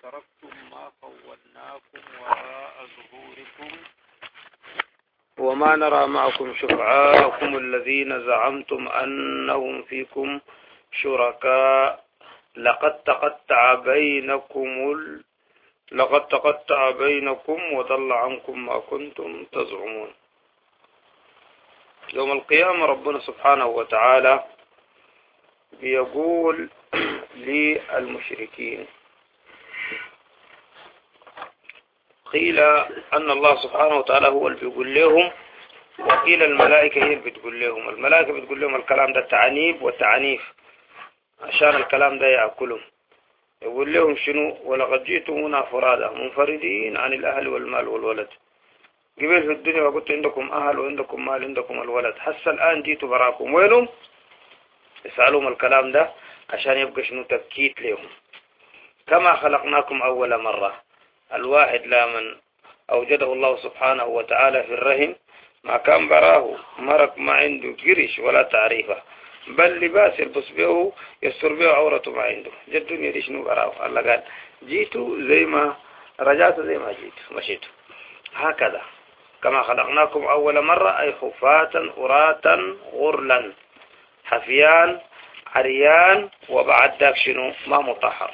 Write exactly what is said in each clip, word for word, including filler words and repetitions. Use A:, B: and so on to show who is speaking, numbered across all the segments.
A: وتركتم ما خولناكم وراء ظهوركم وما نرى معكم شفعاءكم الذين زعمتم أنهم فيكم شركاء لقد تقطع بينكم ال... لقد تقطع بينكم وضل عنكم ما كنتم تزعمون. يوم القيامة ربنا سبحانه وتعالى بيقول للمشركين، قيل أن الله سبحانه وتعالى هو اللي بيقول لهم، وقيل الملائكة هي اللي بتقول لهم. الملائكة بتقول لهم الكلام ده تعنيب وتعنيف عشان الكلام ده يأكلهم. يقول لهم شنو؟ ولقد جئتمونا فرادا منفردين عن الأهل والمال والولد. قبل في الدنيا وقلت عندكم أهل وعندكم مال عندكم الولد، حس الآن جيتوا براكم وينهم؟ يسألهم الكلام ده عشان يبقى شنو؟ تبكيت لهم. كما خلقناكم أول مرة. الواحد لمن أوجده الله سبحانه وتعالى في الرحم ما كان براه مرق، ما عنده قرش ولا تعريفه، بل لباس يلبس به يستر به عورته ما عنده. جد الدنيا دي شنو براه؟ الله قال جيتوا زي ما رجعتوا زي ما جيتوا مشيتوا. هكذا كما خلقناكم أول مرة، أي خفاة أراتا غرلا حفيان عريان، وبعد ذاك شنو؟ ما مطهر.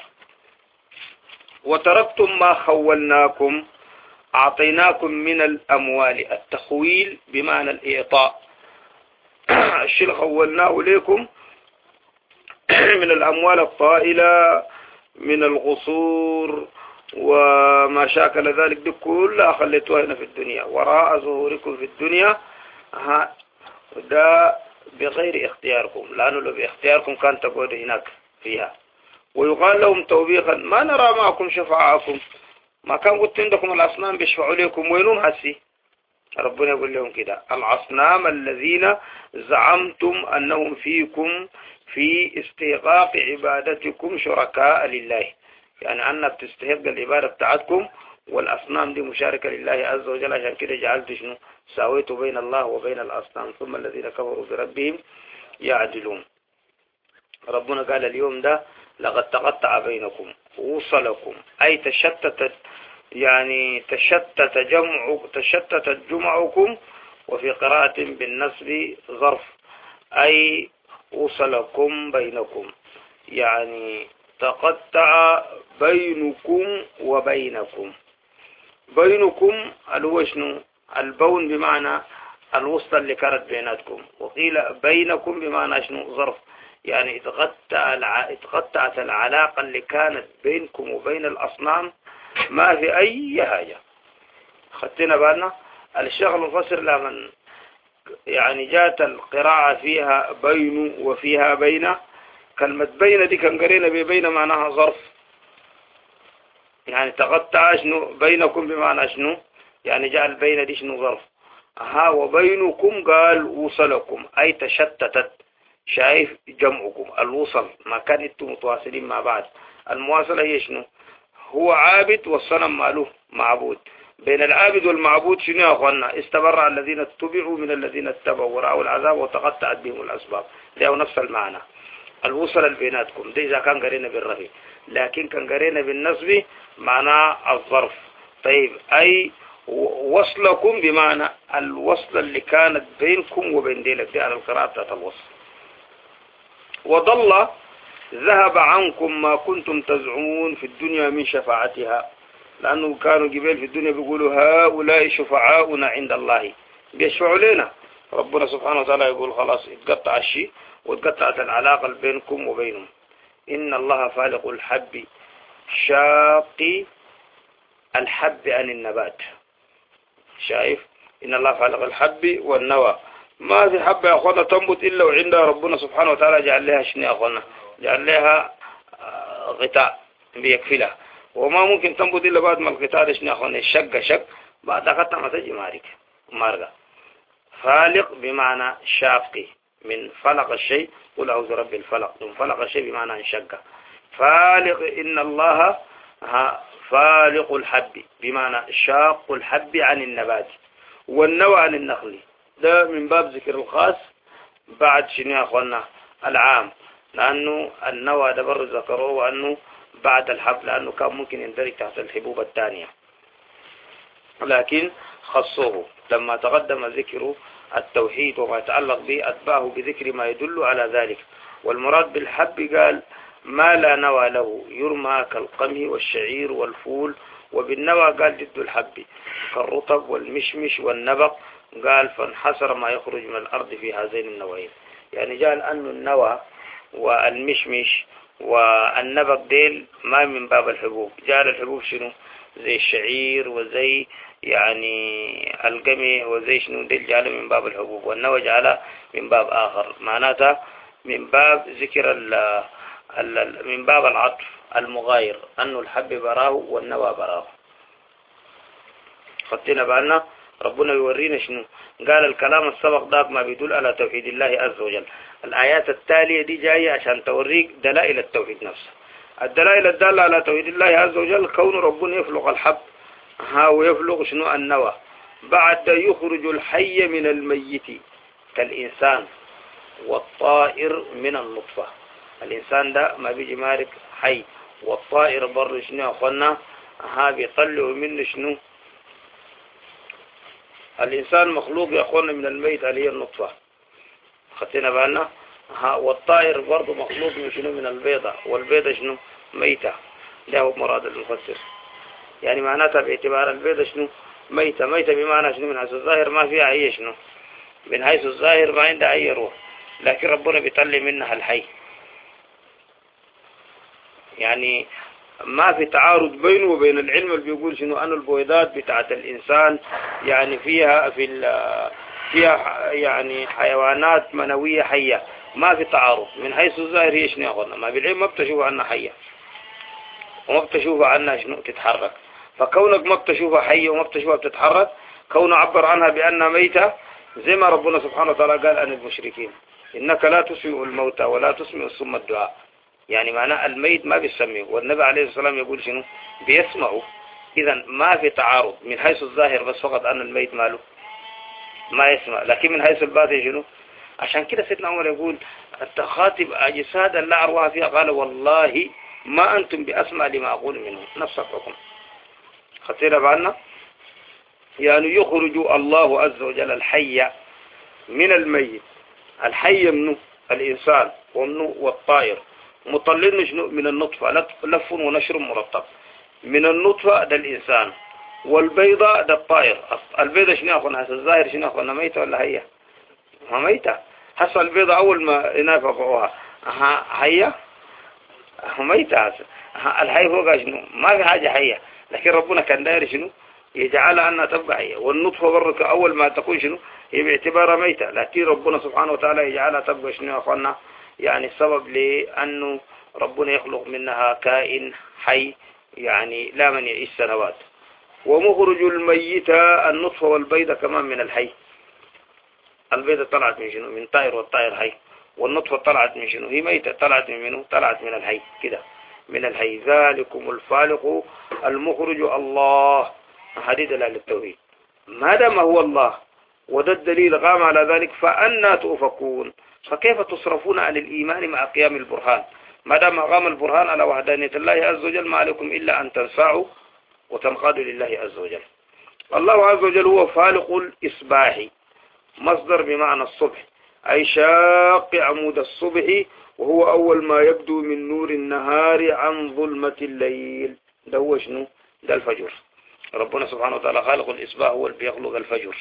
A: وتركتم ما خولناكم، أعطيناكم من الأموال. التخويل بمعنى الإعطاء. الشيء اللي خولناه لكم من الأموال الطائلة من الغصور وما شاكل ذلك، دي كلها خليتوها هنا في الدنيا وراء ظهوركم في الدنيا. ها ده بغير اختياركم، لأنه لو باختياركم كان تقعدوا هناك فيها. ويقال لهم توبيخا ما نرى معكم شفعاءكم، ما كان قلت عندكم الأصنام بيشفعوا لكم وينهم هسي؟ ربنا يقول لهم كده الأصنام الذين زعمتم أنهم فيكم في استحقاق عبادتكم شركاء لله، يعني أنك تستحق العبادة بتاعتكم والأصنام دي مشاركة لله عز وجل، عشان كده جعلت شنو؟ ساويت بين الله وبين الأصنام ثم الذين كفروا بربهم يعدلون. ربنا قال اليوم ده لقد تقطع بينكم وصلكم، أي تشتتت، يعني تشتت جمع تشتتت جمعكم. وفي قراءة بالنسب ظرف، أي وصلكم بينكم، يعني تقطع بينكم وبينكم. بينكم اللي شنو؟ البون بمعنى الوسط اللي كانت بيناتكم، وقيل بينكم بمعنى شنو؟ ظرف، يعني اتقطع اتقطعت العلاقة اللي كانت بينكم وبين الأصنام، ما في أي حاجة. خدتنا بالنا؟ الشيخ المفسر لمن يعني جاءت القراءة فيها بين وفيها بين، كلمة بين دي كان قرينا ببين معناها ظرف، يعني تقطع شنو؟ بينكم بمعنى شنو؟ يعني جاء البين دي شنو؟ ظرف. ها وبينكم قال وصلكم، أي تشتتت. شايف جمعكم الوصل، ما كان انتم متواصلين مع بعض. المواصلة هي شنو؟ هو عابد والصنم ماله معبود. بين العابد والمعبود شنو يا أخوانا؟ استبرأ الذين اتبعوا من الذين اتبعوا ورأوا العذاب وتقطعت بهم الأسباب. ده نفس المعنى. الوصل البيناتكم ده إذا كان قرينا بالرفع، لكن كان قرينا بالنصب معناه الظرف. طيب أي وصلكم بمعنى الوصل اللي كانت بينكم وبين ديلك، دي على القراءة بتاعت الوصل. وضل ذهب عنكم ما كنتم تزعمون في الدنيا من شفاعتها، لأنه كانوا قبل في الدنيا بيقولوا هؤلاء شفعاؤنا عند الله، بيشفعوا لنا. ربنا سبحانه وتعالى يقول خلاص اتقطع الشيء واتقطعت العلاقة بينكم وبينهم. إن الله فالق الحب شاقي الحب عن النبات. شايف؟ إن الله فالق الحب والنوى. ما في حبة يا أخوانا تنبت إلا وعندها ربنا سبحانه وتعالى جعل لها شنو يا أخوانا؟ جعل لها غطاء بيكفي لها. وما ممكن تنبت إلا بعد ما الغطاء شنو يا أخوانا؟ الشق شق بعد قطع ما تجي مارك مارقة. فالق بمعنى شاقي، من فلق الشيء قل أعوذ برب الفلق، من فلق الشيء بمعنى انشق. فالق إن الله فالق الحب بمعنى شاق الحب عن النبات، والنوى عن النخل. ده من باب ذكر الخاص بعد شنو يا أخوانا؟ العام، لأنه النوى ده بر ذكروه، وأنه بعد الحب، لأنه كان ممكن يندرج تحت الحبوب الثانية، لكن خصوه لما تقدم ذكر التوحيد وما يتعلق به أتبعه بذكر ما يدل على ذلك. والمراد بالحب قال ما لا نوى له يرمى كالقمح والشعير والفول، وبالنوى قال ضد الحب كالرطب والمشمش والنبق، قال فانحسر ما يخرج من الأرض في هذين النوعين. يعني قال أن النوى والمشمش والنبق ديل ما من باب الحبوب، جعل الحبوب شنو زي الشعير وزي يعني القمح وزي شنو ديل جعل من باب الحبوب، والنوى جعل من باب آخر، معناتها من باب ذكر ال ال من باب العطف المغاير، أنه الحب براه والنوى براه. خطينا بالنا ربنا يورينا شنو قال. الكلام السبق ذاك ما بيدل على توحيد الله عز وجل. الآيات التالية دي جاية عشان توريك دلائل التوحيد نفسه. الدلائل الدالة على توحيد الله عز وجل كون ربنا يخلق الحب ها ويخلق شنو النوى، بعد يخرج الحي من الميت كالإنسان والطائر من النطفة. الإنسان ده ما بيجي مارك حي، والطائر بر شنو أخوانا ها بيطلعوا منه شنو. الإنسان مخلوق يا أخوانا من الميت اللي هي النطفة، خدتنا بالنا ها. والطائر برضه مخلوق من شنو من البيضة، والبيضة شنو ميتة. ده هو مراد المفسر، يعني معناتها باعتبار البيضة شنو ميتة. ميتة بمعنى شنو من حيث الظاهر ما فيها أي شنو، من حيث الظاهر ما عندها أي روح، لكن ربنا بيطلع منها الحي. يعني ما في تعارض بينه وبين العلم اللي بيقول شنو أن البويضات بتاعت الإنسان يعني فيها في فيها يعني حيوانات منوية حية، ما في تعارض. من حيث الظاهر هي شنو ياخذنا، ما بالعلم ما بتشوف عنها حية وما بتشوف عنها شنو تتحرك. فكونك ما بتشوفها حية وما بتشوفها بتتحرك، كونه عبر عنها بأنها ميتة، زي ما ربنا سبحانه وتعالى قال عن المشركين إنك لا تسمع الموتى ولا تسمع الصم الدعاء. يعني معناه الميت ما بيسمعه، والنبي عليه الصلاة والسلام يقول شنو بيسمعه. إذا ما في تعارض من حيث الظاهر، بس فقط أن الميت ماله ما يسمع، لكن من حيث الباطن شنو. عشان كده سيدنا عمر يقول التخاطب أجساد لا أرواح فيها، قال والله ما أنتم بأسمع لما أقول منه، نفس الحكم. خطيرة بعنا يعني يخرج الله عز وجل الحي من الميت. الحي منه الإنسان ومنه والطائر، مطلين شنو من النطفة، لف ونشر مرتب. من النطفة ده الإنسان، والبيضة ده الطائر. البيضة شنو أخونا هسه الظاهر شنو أخونا ميتة ولا هي ما ميتة؟ هسه البيضة أول ما ينافقوها هي ميتة. هسه الحي فوقها شنو ما في حاجة حية، لكن ربنا كان داير شنو يجعلها أنها تبقى حية. والنطفة برك أول ما تكون شنو هي باعتبارها ميتة، لكن ربنا سبحانه وتعالى يجعلها تبقى شنو أخونا، يعني السبب لأنه ربنا يخلق منها كائن حي يعني لا من يعيش سنوات. ومخرج الميتة النطفة والبيضة كمان من الحي. البيضة طلعت من شنو من طائر، والطائر حي. والنطفة طلعت من شنو هي ميتة، طلعت من منه طلعت من الحي كده من الحي. ذلكم الفالق المخرج الله. هذه دلالة التوحيد ما دام هو الله، وده الدليل قام على ذلك فأنا تؤفكون. فكيف تصرفون عن الإيمان مع قيام البرهان؟ ما دام قام البرهان على وحدانية الله عز وجل ما عليكم إلا أن تنفعوا وتنقادوا لله عز وجل. الله عز وجل هو فالق الإصباح، مصدر بمعنى الصبح، أي شاق عمود الصبح، وهو أول ما يبدو من نور النهار عن ظلمة الليل. ده هو شنو ده الفجر. ربنا سبحانه وتعالى خالق الإصباح، هو اللي بيخلق الفجر.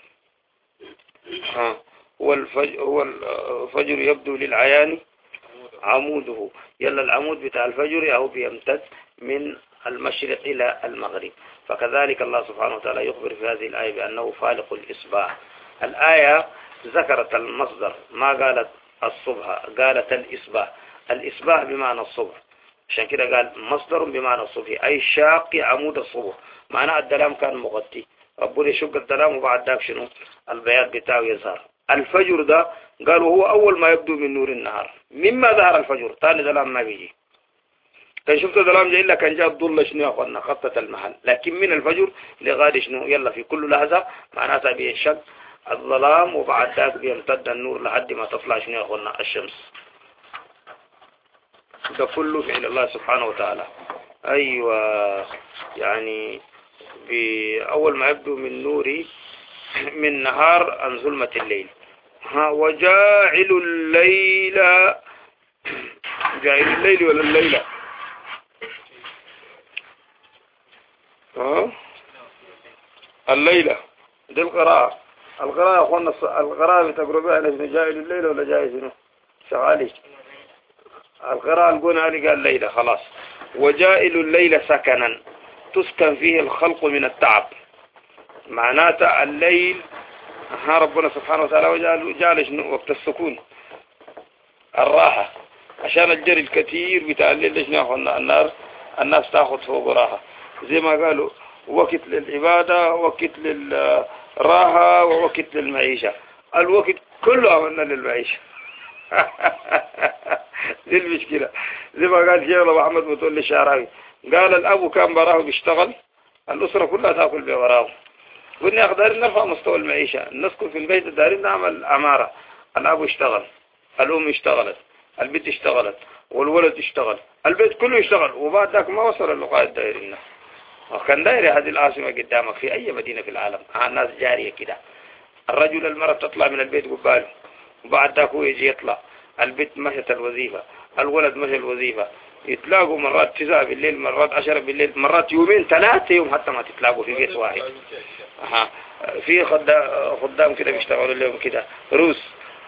A: ها هو الفجر, هو الفجر يبدو للعيان عموده. يلا العمود بتاع الفجر أو بيمتد من المشرق إلى المغرب. فكذلك الله سبحانه وتعالى يخبر في هذه الآية بأنه فالق الإصباح. الآية ذكرت المصدر، ما قالت الصبح، قالت الإصباح. الإصباح بمعنى الصبح، عشان كده قال مصدر بمعنى الصبح أي شاق عمود الصبح. معنى الدلام كان مغطي، ربنا يشق الدلام وبعد ذاك شنو البياض بتاعه يظهر. الفجر ده قالوا هو أول ما يبدو من نور النهار. مما ظهر الفجر ثاني دلام ما بيجي. كان شفت دلام جاي إلا كان جاء الضل شنو يا أخوانا خطة المحل. لكن من الفجر لغاية شنو يلا في كل لحظة معناتها بينشق الظلام وبعد ذاك بيمتد النور لحد ما تطلع شنو يا أخوانا الشمس. ده كله فعل الله سبحانه وتعالى. أيوة، يعني بأول ما يبدو من نوري من نهار عن ظلمة الليل. ها وجاعل الليل، جاعل الليل ولا الليلة؟ ها الليلة دي القراءة. القراءة يا أخوانا، القراءة بتقربها لشنو؟ جاعل الليل ولا جاعل شنو؟ شغالي القراءة القونا علي قال الليلة خلاص. وجائل الليل سكنا تسكن فيه الخلق من التعب. معناته الليل ها ربنا سبحانه وتعالى وجعل جعل شنو؟ وقت السكون الراحة، عشان الجري الكثير بتاع الليل شنو يا أخوانا؟ النار الناس تاخذ فوق راحة، زي ما قالوا وقت للعبادة، وقت للراحة، ووقت للمعيشة. الوقت كله عملنا للمعيشة. دي المشكلة. زي ما قال شيخ أبو محمد متولي الشعراوي، قال الأب كان براه بيشتغل، الأسرة كلها تأكل بوراه. قلنا أقدر نرفع مستوى المعيشة، نسكن في البيت الدارين نعمل عمارة. الأب اشتغل، الأم اشتغلت، البنت اشتغلت، والولد اشتغل، البيت كله اشتغل، وبعد ذاك ما وصل اللقاء الدائرين. وكان دايري هذه العاصمة قدامك في أي مدينة في العالم، الناس جارية كده. الرجل المرأة تطلع من البيت قباله، وبعد ذاك هو يجي يطلع، البنت مشت الوظيفة، الولد مشى الوظيفة، يتلاقوا مرات تسعة بالليل، مرات عشرة بالليل، مرات يومين ثلاثة يوم حتى ما تتلاقوا في بيت واحد. أها. في خدام كده بيشتغلوا لهم كده روس.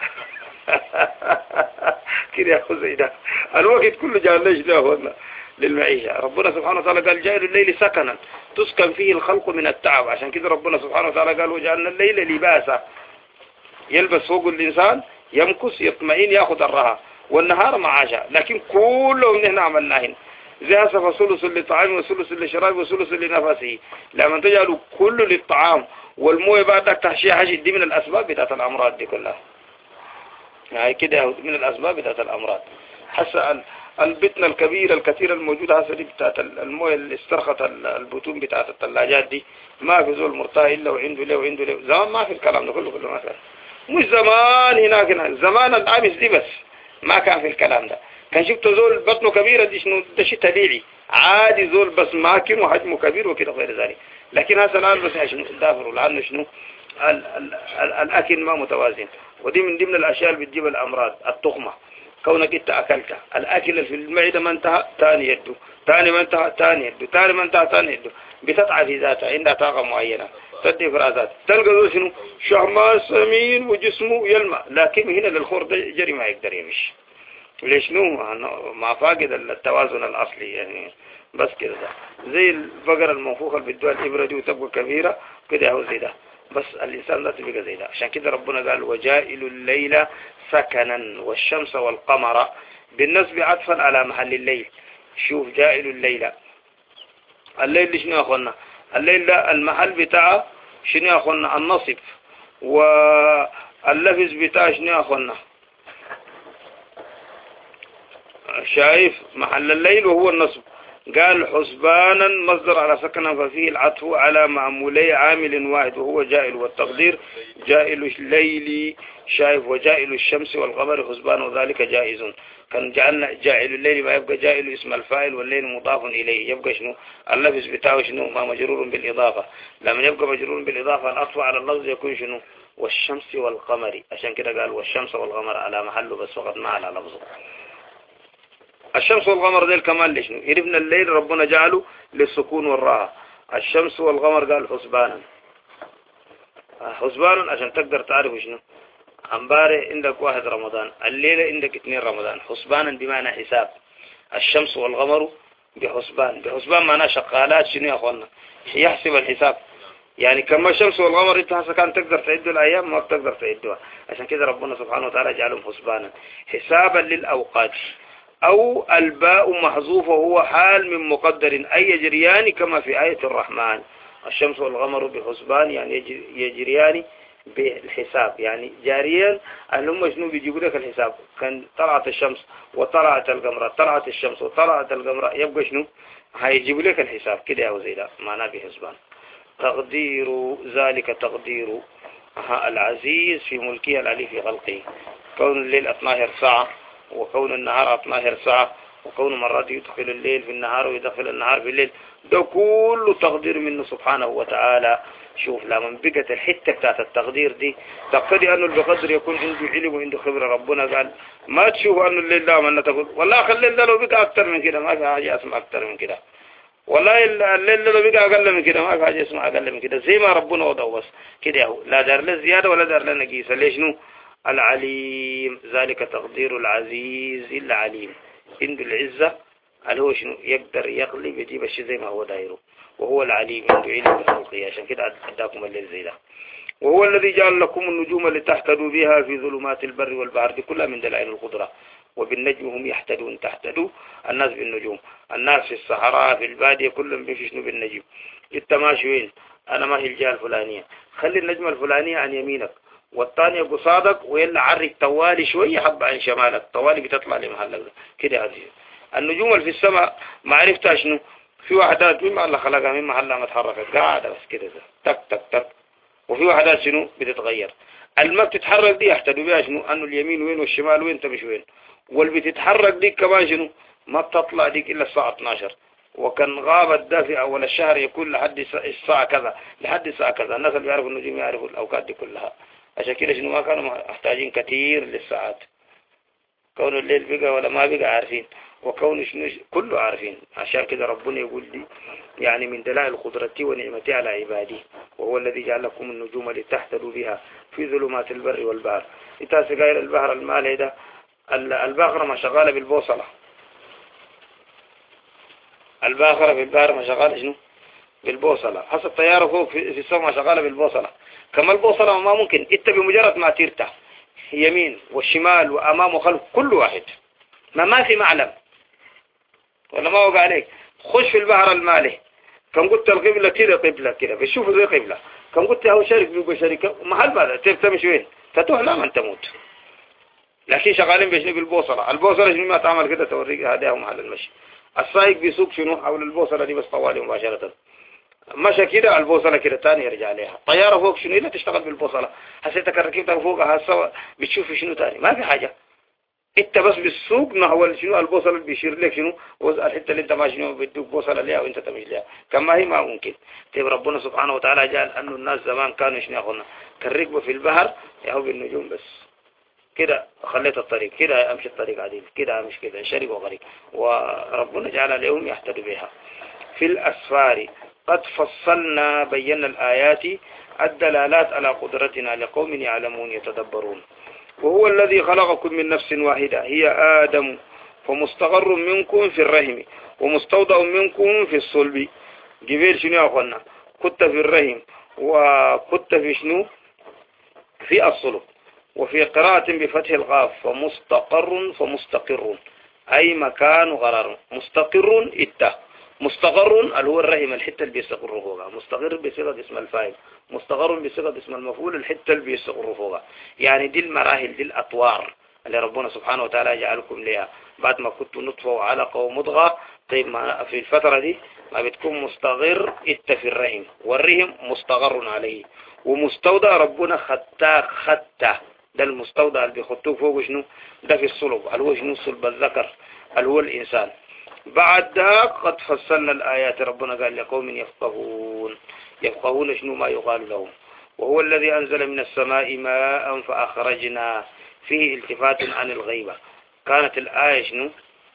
A: كده يا أخو زي ده. الوقت كله جاء ليش له للمعيشة. ربنا سبحانه وتعالى قال جعل الليل سكنا تسكن فيه الخلق من التعب. عشان كده ربنا سبحانه وتعالى قال وجعلنا الليل لباسا، يلبس فوق الإنسان، يمكس، يطمئن، يأخذ الراحة، والنهار معاشا. لكن كلهم نحن عملناهن زي هسه ثلث للطعام وثلث للشراب وثلث لنفسه. لما تجعلوا كله للطعام والمويه بعدك تحشيها حشي، دي من الأسباب بتاعت الأمراض دي كلها. يعني كده من الأسباب بتاعت الأمراض. حسا البتنة الكبيرة الكثيرة الموجودة هسه دي بتاعت المويه اللي استرخت البطون بتاعت الثلاجات دي، ما في زول مرتاح إلا وعنده له وعنده له. زمان ما في الكلام ده كله كله ما كان. مش زمان هناك هنا. زمان الأمس دي بس ما كان في الكلام ده. كان شفت زول بطنه كبيرة دي شنو؟ ده شيء طبيعي عادي، زول بس ماكن وحجمه كبير وكده غير ذلك. لكن هذا الآن بس شنو دافروا لأنه شنو ال ال ال الأكل ما متوازن. ودي من ضمن الأشياء اللي بتجيب الأمراض. التخمة، كونك انت أكلت الأكل في المعدة ما انتهى تاني يده، تاني ما انتهى تاني يده، تاني ما انتهى تاني يده، بتطعى في ذاتها، عندها طاقة معينة تدي فرازات. تلقى ذو شنو شهما سمين وجسمه يلمع، لكن هنا للخور جري ما يقدر يمشي. ليش نو؟ ما فاقد التوازن الأصلي يعني. بس كده زي البقرة المنفوخة اللي بدوها الإبرة دي وتبقى كبيرة كده هو زي ده. بس الإنسان لا تبقى زي ده. عشان كده ربنا قال وجائل الليل سكنا والشمس والقمر، بالنسبة عطفا على محل الليل. شوف جائل الليل، الليل شنو يا أخوانا؟ الليل ده المحل بتاعه شنو يا أخوانا؟ النصب. واللفظ بتاعه شنو يا أخوانا؟ شايف محل الليل وهو النصب. قال حسبانا مصدر على سكنا ففيه العطف على معمولي عامل واحد وهو جائل، والتقدير جائل الليل. شايف وجائل الشمس والقمر حسبان وذلك جائز. كان جعلنا جائل الليل ما يبقى جائل اسم الفاعل والليل مضاف إليه، يبقى شنو اللفظ بتاعه شنو؟ ما مجرور بالإضافة. لما يبقى مجرور بالإضافة العطف على اللفظ يكون شنو؟ والشمس والقمر. عشان كده قال والشمس والقمر على محله بس فقط ما على لفظه. الشمس والقمر ذي الكمال لشنو؟ يربنا الليل ربنا جعله للسكون والراحة. الشمس والقمر قال حسبانا، حسبانا عشان تقدر تعرف شنو. امبارح عندك واحد رمضان، الليلة عندك اثنين رمضان. حسبانا بمعنى حساب. الشمس والقمر بحسبان، بحسبان معناه شغالات شنو يا اخوانا؟ يحسب الحساب. يعني كما الشمس والقمر انت هسه كان تقدر تعد الايام ما بتقدر تعدها. عشان كده ربنا سبحانه وتعالى جعلهم حسبانا حسابا للاوقات. أو الباء محذوفة وهو حال من مقدر أي يجريان كما في آية الرحمن. الشمس والقمر بحسبان يعني يجريان بالحساب، يعني جاريا اللي هم شنو بيجيبوا لك الحساب. كان طلعت الشمس وطلعت القمر، طلعت الشمس وطلعت القمر، يبقى شنو هيجيبوا لك الحساب كده أو زي ده معناه بحسبان. تقدير ذلك تقدير العزيز في ملكه العلي في خلقه. كون الليل اثنا عشر ساعة وكون النهار اثنا عشر ساعة وكون مرات يدخل الليل في النهار ويدخل النهار في الليل، ده كله تقدير منه سبحانه وتعالى. شوف لما بقت الحتة بتاعت التقدير دي تقتضي أنه بقدر يكون عنده علم وعنده خبرة. ربنا قال ما تشوفوا أنه الليل ده ما تقول والله خلي الليل ده لو بقى أكتر من كده ما في حاجة اسمها أكتر من كده، والله الليل ده لو بقى أقل من كده ما في حاجة اسمها أقل من كده، زي ما ربنا وضعه بس كده هو، لا دار له زيادة ولا دار له نقيصة. ليش نو العليم، ذلك تقدير العزيز العليم، عنده العزة اللي هو شنو يقدر يغلب يجيب الشيء زي ما هو دايره، وهو العليم عنده علم بخلقه، عشان كده اداكم الليل زي ده. وهو الذي جعل لكم النجوم لتهتدوا بها في ظلمات البر والبحر، دي كلها من دلائل القدرة. وبالنجم هم يهتدون، تهتدوا الناس بالنجوم، الناس في الصحراء في البادية كلهم بيمشوا شنو بالنجم. انت ماشي وين؟ انا ماشي الجهة الفلانية، خلي النجمة الفلانية عن يمينك والثانية قصادك، ويلا عرك طوالي شوية حبة عن شمالك، طوالي بتطلع لمحلك كده. هذه النجوم اللي في السماء ما عرفتها شنو، في وحدات مما الله خلقها من محلها ما تحركت قاعدة بس كده تك تك تك، وفي وحدات شنو بتتغير. الماء بتتحرك دي يحتدوا بها شنو انه اليمين وين والشمال وين تمشي وين، واللي بتتحرك دي كمان شنو ما بتطلع ديك الا الساعة اثناشر، وكان غابة دافئة اول الشهر يكون لحد الساعة كذا لحد الساعة كذا. الناس اللي بيعرفوا النجوم يعرفوا الاوقات دي كلها، عشان كده شنو ما كانوا محتاجين كثير للساعات. كون الليل بقى ولا ما بقى عارفين، وكون شنو كله عارفين. عشان كده ربنا يقول لي يعني من دلائل قدرتي ونعمتي على عبادي، وهو الذي جعل لكم النجوم لتهتدوا بها في ظلمات البر والبحر. انت سجاير البحر المالي ده الباخرة ما شغالة بالبوصلة، الباخرة في البحر ما شغالة شنو بالبوصلة، حسب الطيارة فوق في السماء ما شغالة بالبوصلة. كما البوصلة ما ممكن انت بمجرد ما ترتاح يمين والشمال وامام وخلف كل واحد، ما ما في معلم ولا ما وقع عليك. خش في البحر المالح، كم قلت القبلة كده قبلة كده بتشوفه زي قبلة، كم قلت هو شرك بيبقى شركة محل ماذا تمشي وين تتوه لا من تموت. لكن شغالين بشنو بالبوصلة، البوصلة شنو ما تعمل كده توريك هذا هو محل المشي. السائق بيسوق شنو حول البوصلة دي بس طوالي مباشرة، مشى كده البوصلة كده تاني يرجع عليها. طيارة فوق شنو إلا تشتغل بالبوصلة، حسيتك ركبتها فوقها سوا بتشوف شنو تاني ما في حاجة، انت بس بالسوق نحو شنو البوصله اللي بيشير لك شنو الحته اللي انت ما شنو بدك بوصله ليها وانت تمشي ليها، كما هي ما ممكن. طيب ربنا سبحانه وتعالى جعل انه الناس زمان كانوا شنو ياخذنا كالركبه في البحر ياهو بالنجوم بس كده، خليت الطريق كده امشي الطريق عديل كده امشي كده شرق وغريق، وربنا جعل لهم يهتدوا بها. في الاسفار قد فصلنا بينا الايات الدلالات على قدرتنا لقوم يعلمون يتدبرون. وهو الذي خلقكم من نفس واحدة هي آدم، فمستقر منكم في الرحم ومستودع منكم في الصلب. جبيل شنو يا أخوانا كنت في الرحم وكنت في شنو في الصلب. وفي قراءة بفتح القاف فمستقر فمستقر أي مكان وقرار. مستقر إتا مستقر اللي هو الرحم الحتة اللي بيستقر فوقها، مستقر بصيغة اسم الفاعل، مستقر بصيغة اسم المفعول الحتة اللي بيستقر فوقها. يعني دي المراحل دي الأطوار اللي ربنا سبحانه وتعالى جعلكم لها. بعد ما كنتوا نطفة وعلقة ومضغة، طيب ما في الفترة دي ما بتكون مستقر إتا في الرحم، والرحم مستقر عليه، ومستودع ربنا خطاه خطه، ده المستودع اللي بيخطوه فوق شنو ده في الصلب اللي هو شنو صلب الذكر اللي هو الإنسان. بعد ذاك قد فصلنا الآيات ربنا قال لقوم يفقهون، يفقهون شنو ما يقال لهم. وهو الذي أنزل من السماء ماء فأخرجنا فيه التفات عن الغيبة. كانت الآية شنو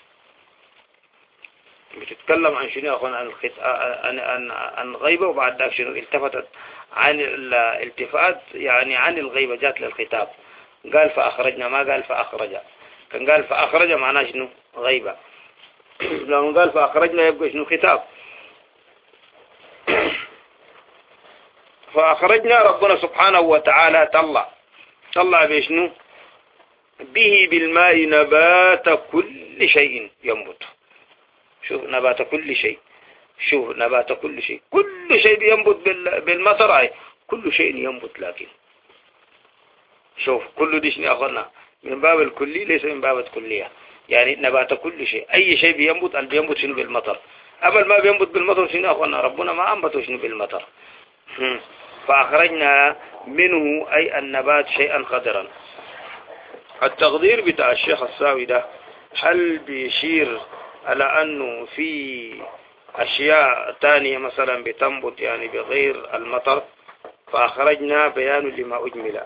A: بتتكلم عن شنو أخوان عن الخط... عن عن عن غيبة، وبعد ذاك شنو التفتت عن الالتفات يعني عن الغيبة جات للخطاب. قال فأخرجنا ما قال فأخرج، كان قال فأخرج معناه شنو غيبة، لما قال فأخرجنا يبقى شنو خطاب. فأخرجنا ربنا سبحانه وتعالى طلع طلع بشنو به بالماء نبات كل شيء ينبت. شوف نبات كل شيء، شوف نبات كل شيء، كل شيء ينبت بالمطر، كل شيء ينبت. لكن شوف كل دي شنو أخذنا من باب الكلي ليس من باب الكلية، يعني نبات كل شيء أي شيء بينبت اللي بينبت شنو بالمطر. أما ما بينبت بالمطر شنو أخذنا ربنا ما أنبته شنو بالمطر. فأخرجنا منه أي النبات شيئا خضرا. التقدير بتاع الشيخ الساوي ده هل بيشير على أنه في أشياء تانية مثلا بتنبت يعني بغير المطر، فأخرجنا بيان لما أجمل.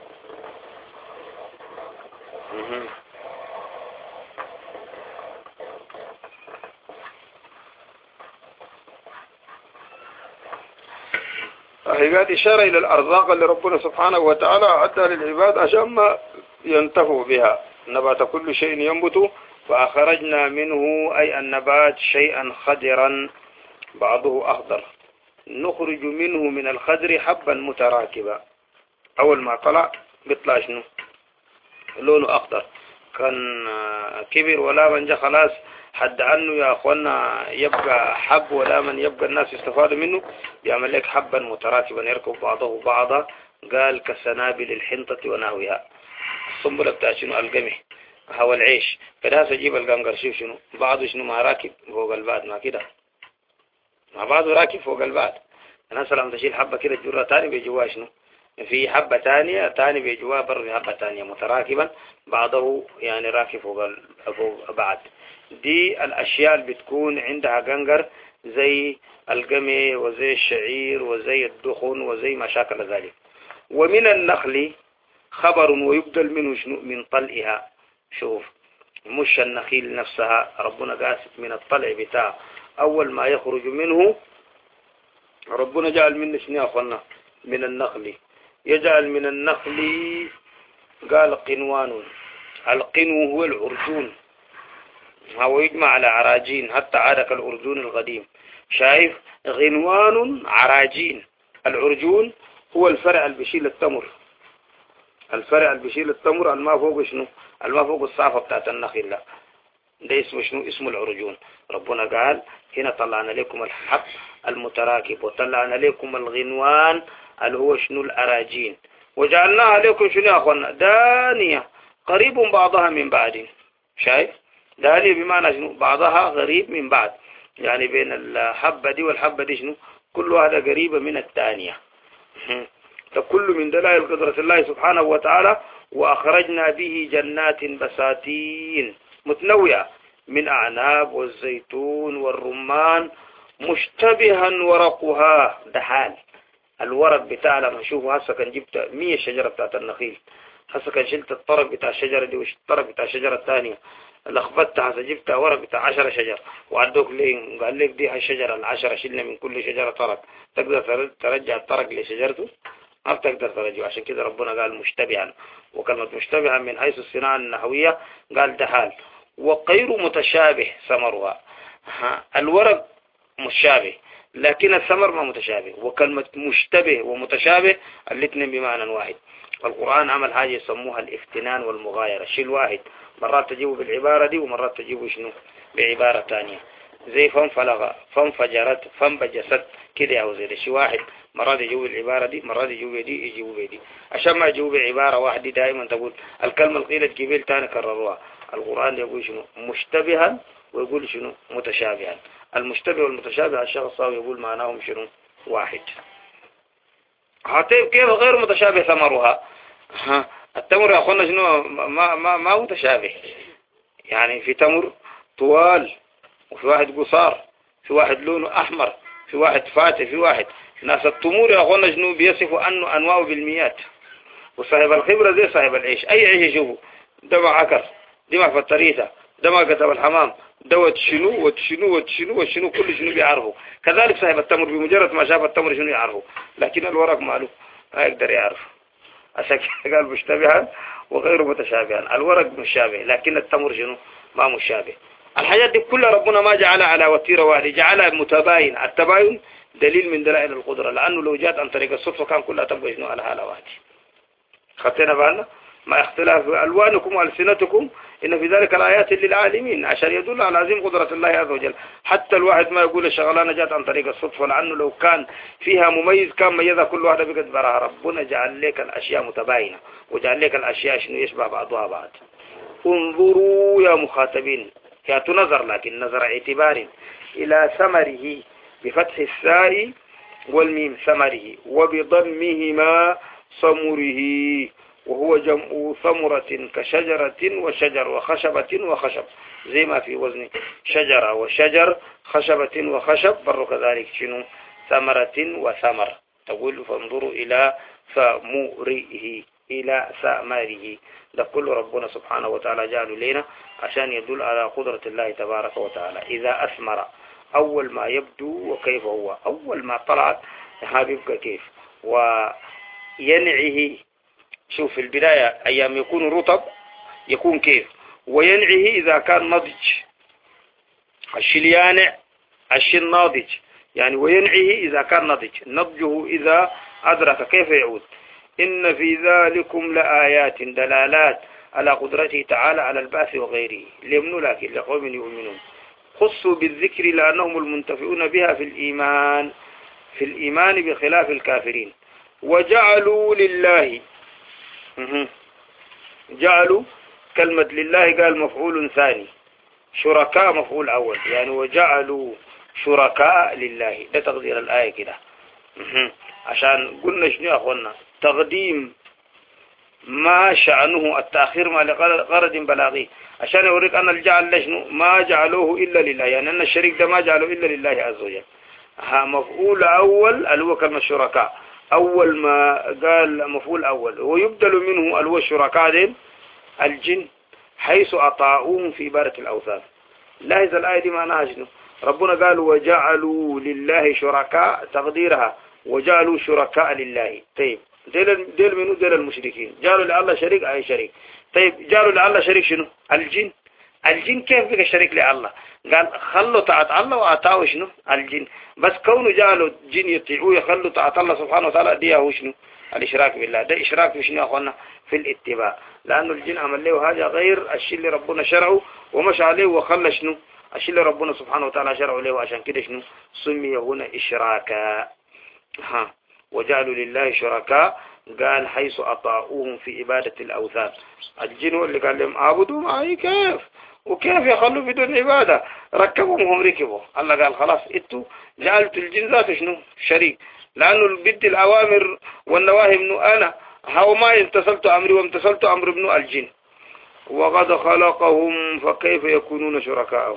A: هي قاعد إشارة إلى الأرزاق اللي ربنا سبحانه وتعالى أعدها للعباد عشان ما ينتفوا بها. نبات كل شيء ينبت فأخرجنا منه أي النبات شيئا خضرا بعضه أخضر، نخرج منه من الخضر حبا متراكبا. أول ما طلع بيطلع شنو؟ لونه أخضر، كان كبر ولا من جاء خلاص حد عنه يا أخوانا يبقى حب ولا من يبقى الناس يستفادوا منه، يعمل لك حبا متراكبا يركب بعضه بعضا. قال كسنابل الحنطة ونحوها. الصنبلة بتاع شنو؟ القمح هو العيش. فده سجيب القنقر شوف شنو بعضه شنو ما راكب فوق البعض، ما كده مع بعضه راكب فوق البعض. الناس لما تشيل حبة كده تجرها تاني بيجوها شنو؟ في حبة تانية تاني بيجوها بر في حبة تانية متراكبا بعضه يعني راكب فوق فوق بعض. دي الأشياء اللي بتكون عندها قنقر زي القمح وزي الشعير وزي الدخن وزي ما شاكل ذلك. ومن النخل خبر ويبدل منه شنو؟ من طلئها. شوف مش النخيل نفسها، ربنا قاسم من الطلع بتاع أول ما يخرج منه. ربنا جعل منه شنو يا أخوانا؟ من النخل. يجعل من النخل قال قنوان. القنو هو العرجون، هو يجمع على عراجين حتى عاد كالعرجون القديم. شايف؟ غنوان عراجين. العرجون هو الفرع اللي بيشيل التمر، الفرع اللي بيشيل التمر الما فوق شنو؟ الما فوق الصافة بتاعت النخيل. لا ده اسمه شنو؟ اسمه العرجون. ربنا قال هنا طلعنا لكم الحب المتراكب وطلعنا لكم الغنوان اللي هو شنو؟ الأراجين. وجعلناها لكم شنو يا أخوانا؟ دانية قريب بعضها من بعد. شايف؟ دانية بمعنى شنو؟ بعضها غريب من بعد، يعني بين الحبة دي والحبة دي شنو؟ كل واحدة قريبة من الثانية. فكل من دلائل قدرة الله سبحانه وتعالى. وأخرجنا به جنات بساتين متنوعة من أعناب والزيتون والرمان مشتبها ورقها. ده حال الورق بتاع لما نشوفه هسه كان جبت مية شجرة بتاعت النخيل، هسه كان شلت الطرف بتاع الشجرة دي والطرف بتاع الشجرة الثانية لخبطتها، هسه جبت ورق بتاع عشرة شجر وعدوك ليه قال لك دي الشجرة العشرة شلنا من كل شجرة طرق. تقدر ترجع الطرق لشجرته؟ ما بتقدر ترجعه. عشان كده ربنا قال مشتبها، وكلمة مشتبها من حيث الصناعة النحوية قال ده حال. وغير متشابه ثمرها. الورق مشابه لكن الثمر ما متشابه. وكلمة مشتبه ومتشابه الاثنين بمعنى واحد. القرآن عمل حاجة يسموها الافتنان والمغايرة. شيء الواحد مرات تجيبه بالعبارة دي ومرات تجيبه شنو؟ بعبارة تانية. زي فانفلغ فانفجرت فانبجست كده أو زي ده. شيء واحد مرات يجيبوا العبارة دي مرات يجيبوا دي يجيبوا دي. عشان ما يجيبوا بعبارة واحدة دائما تقول الكلمة القيلة جبيل تاني كرروها. القرآن يقول شنو؟ مشتبها ويقول شنو؟ متشابها. المشتبه والمتشابه الشيخ الصاوي يقول معناهم شنو؟ واحد. طيب كيف غير متشابه ثمرها؟ ها التمر يا اخوانا شنو؟ ما ما ما متشابه. يعني في تمر طوال وفي واحد قصار، في واحد لونه احمر، في واحد فاتح، في واحد. ناس التمور يا اخوانا شنو؟ بيصفوا انه انواع بالمئات. وصاحب الخبرة زي صاحب العيش، اي عيش يشوفه ده مع عكر، دي مع فتريثة، ده مع كتب الحمام، ده وتشنو وتشنو وتشنو وتشنو كل شنو بيعرفه. كذلك صاحب التمر بمجرد ما شاف التمر شنو يعرفه، لكن الورق ماله ما يقدر يعرف. عشان كده قال مشتبها وغير متشابها. الورق مشابه لكن التمر شنو؟ ما مشابه. الحاجات دي كلها ربنا ما جعلها على وتيرة واحدة، جعلها متباين. التباين دليل من دلائل القدرة، لأنه لو جاءت عن طريق الصدفة كان كلها تبقى شنو؟ على حالة واحدة. خدتنا بالنا؟ ما اختلاف ألوانكم وألسنتكم إن في ذلك الآيات للعالمين، عشان يدل على عظيم قدرة الله عز وجل. حتى الواحد ما يقول الشغلانة جات عن طريق الصدفة، لأنه لو كان فيها مميز كان ميزها كل واحدة بقد براها. ربنا جعل لك الأشياء متباينة وجعل لك الأشياء شنو؟ يشبه بعضها بعض. انظروا يا مخاطبين، يا نظر لكن نظر اعتبار إلى ثمره بفتح الساء والميم ثمره وبضمهما ثمره وهو جمع ثمرة كشجرة وشجر وخشبة وخشب، زي ما في وزن شجرة وشجر، خشبة وخشب، بر كذلك شنو ثمرة وثمر. تقول فانظروا إلى ثمره، إلى ثمره. ده كل ربنا سبحانه وتعالى جعله لنا عشان يدل على قدرة الله تبارك وتعالى. إذا أثمر أول ما يبدو وكيف هو، أول ما طلعت هابيبقى كيف، وينعه. شوف في البداية أيام يكون رطب يكون كيف، وينعه إذا كان نضج. الشيء يانع الشيء ناضج يعني، وينعه إذا كان نضج، نضجه إذا أدرك كيف يعود. إن في ذلكم لآيات دلالات على قدرته تعالى على البعث وغيره، ليمنوا لكن لقوم يؤمنون. خصوا بالذكر لأنهم المنتفعون بها في الإيمان، في الإيمان بخلاف الكافرين. وجعلوا لله، جعلوا كلمة لله قال مفعول ثاني، شركاء مفعول أول، يعني وجعلوا شركاء لله. ده تقدير الآية كده. عشان قلنا شنو يا أخوانا، تقديم ما شأنه التأخير ما لغرض بلاغي، عشان يوريك أن الجعل لشنو ما جعلوه إلا لله، يعني أن الشريك ده ما جعله إلا لله عز وجل. ها مفعول أول اللي كلمة الشركاء، أول ما قال مفعول أول ويبدل منه اللي هو الشركاء دين الجن حيث أطاعوهم في بارة الأوثان. لاحظ الآية دي معناها شنو، ربنا قال وجعلوا لله شركاء، تقديرها وجعلوا شركاء لله. طيب ديل ديل منو؟ ديل المشركين، جعلوا لله شريك أي شريك. طيب جعلوا لله شريك شنو؟ الجن. الجن كيف بقى شريك لله؟ قال خلوا طاعت الله وأطاعوا شنو؟ الجن. بس كونه جعلوا الجن يطيعوا يخلوا طاعت الله سبحانه وتعالى، دي هو شنو؟ الإشراك بالله. ده إشراك في شنو يا أخوانا؟ في الاتباع، لأنه الجن عمل له حاجة غير الشيء اللي ربنا شرعه ومشى عليه وخلى شنو؟ الشيء اللي ربنا سبحانه وتعالى شرعه له، عشان كده شنو؟ سمي هنا إشراكا. ها وجعلوا لله شركاء، قال حيث أطاعوهم في عبادة الأوثان. الجن هو اللي قال لهم اعبدوا معي، كيف وكيف يخلوا بدون عبادة، ركبهم هم ركبوا. الله قال خلاص انتوا جعلت الجن ذات شنو؟ شريك، لأنه البد الأوامر والنواهي منه أنا، هو ما امتثلت أمري وامتثلت أمر ابن الجن. وقد خلقهم فكيف يكونون شركاءه.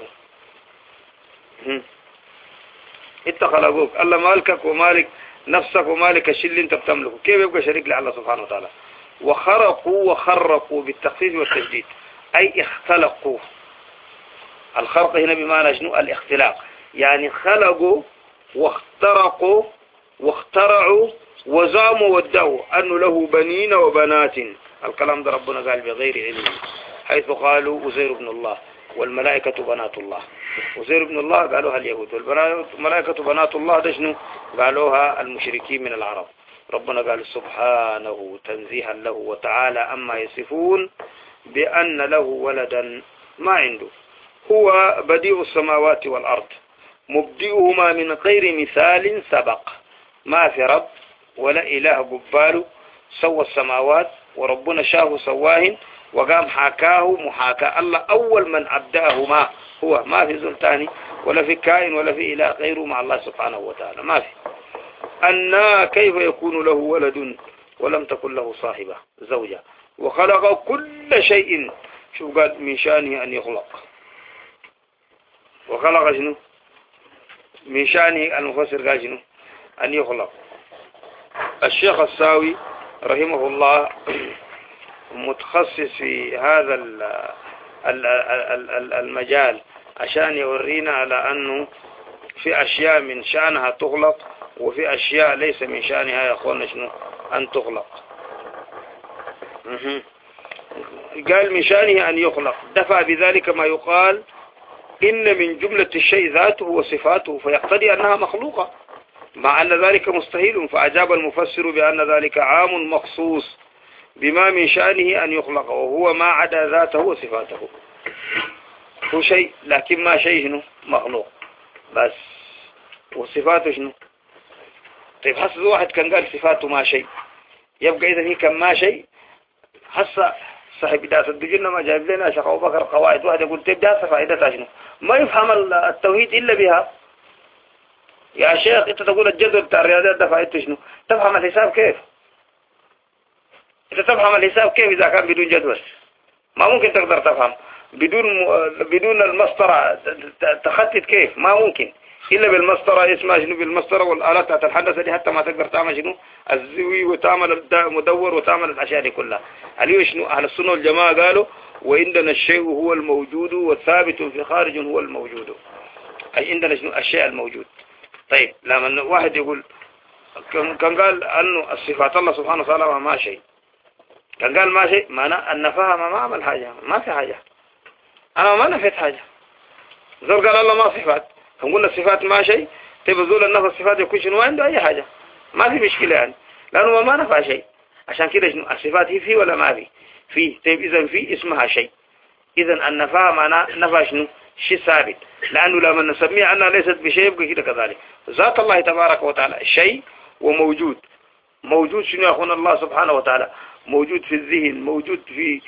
A: انت خلقوك، الله مالكك ومالك نفسك ومالك الشيء اللي انت بتملكه، كيف يبقى شريك لله سبحانه وتعالى؟ وخرقوا وخرقوا بالتخفيف والتشديد، أي اختلقوا. الخلق هنا بمعنى شنو؟ الاختلاق، يعني خلقوا واخترقوا واخترعوا وزاموا وادعوا أنه له بنين وبنات. الكلام ده ربنا قال بغير علم، حيث قالوا أزير ابن الله والملائكة بنات الله. أزير ابن الله قالوها اليهود، والملائكة بنات الله ده شنو؟ قالوها المشركين من العرب. ربنا قال سبحانه تنزيها له وتعالى أما يصفون بأن له ولدا ما عنده. هو بديع السماوات والأرض مبدئهما من غير مثال سبق، ما في رب ولا إله قباله سوى السماوات، وربنا شاه سواهن وقام حاكاه محاكاة. الله أول من أبدأهما هو، ما في زلتاني ولا في كائن ولا في إله غيره مع الله سبحانه وتعالى، ما في. أنا كيف يكون له ولد ولم تكن له صاحبة زوجة، وخلق كل شيء. شو قال؟ من شأنه أن يخلق. وخلق شنو؟ من شأنه المفسر قال شنو؟ أن يخلق. الشيخ الساوي رحمه الله متخصص في هذا المجال عشان يورينا على أنه في أشياء من شأنها تخلق، وفي أشياء ليس من شأنها يا أخوانا شنو؟ أن تخلق. قال من شأنه أن يخلق، دفع بذلك ما يقال إن من جملة الشيء ذاته وصفاته، فيقتضي أنها مخلوقة، مع أن ذلك مستحيل. فأجاب المفسر بأن ذلك عام مخصوص بما من شأنه أن يخلق، وهو ما عدا ذاته وصفاته. هو شيء لكن ما شيء شنو؟ مخلوق بس، وصفاته شنو؟ طيب حسب واحد كان قال صفاته ما شيء، يبقى إذا هي كان ما شيء. حسا صاحب بداية الدجنة ما جايب لنا شيخ أبو بكر قواعد واحد يقول تبدأ فائدتها شنو؟ ما يفهم التوحيد إلا بها. يا شيخ أنت تقول الجدول بتاع الرياضيات ده فائدته شنو؟ تفهم الحساب كيف؟ أنت تفهم الحساب كيف إذا كان بدون جدول؟ ما ممكن تقدر تفهم بدون بدون المسطرة تخطط كيف؟ ما ممكن إلا بالمسطرة. اسمها شنو بالمسطرة والآلات تتحدث دي حتى ما تقدر تعمل شنو الزوي وتعمل المدور وتعمل الأشياء دي كلها. اليوم شنو أهل السنة والجماعة قالوا وعندنا الشيء هو الموجود والثابت في خارج هو الموجود. أي عندنا شنو الشيء الموجود. طيب لما واحد يقول كان قال أنه الصفات الله سبحانه وتعالى ما شيء، كان قال ما شيء معنى أن فهم ما عمل حاجة، ما في حاجة، أنا ما نفيت حاجة. زول قال الله ما صفات، فنقول الصفات ما شيء. طيب زول النفس الصفات يكون شنو عنده أي حاجة، ما في مشكلة يعني، لأنه ما نفع شيء. عشان كده شنو الصفات هي في ولا ما في؟ في. طيب إذا في اسمها شيء، إذا النفاة معناه نفع شنو؟ شيء ثابت، لأنه لما نسميها أنها ليست بشيء يبقى كده كذلك. ذات الله تبارك وتعالى شيء وموجود. موجود شنو يا أخونا الله سبحانه وتعالى؟ موجود في الذهن، موجود في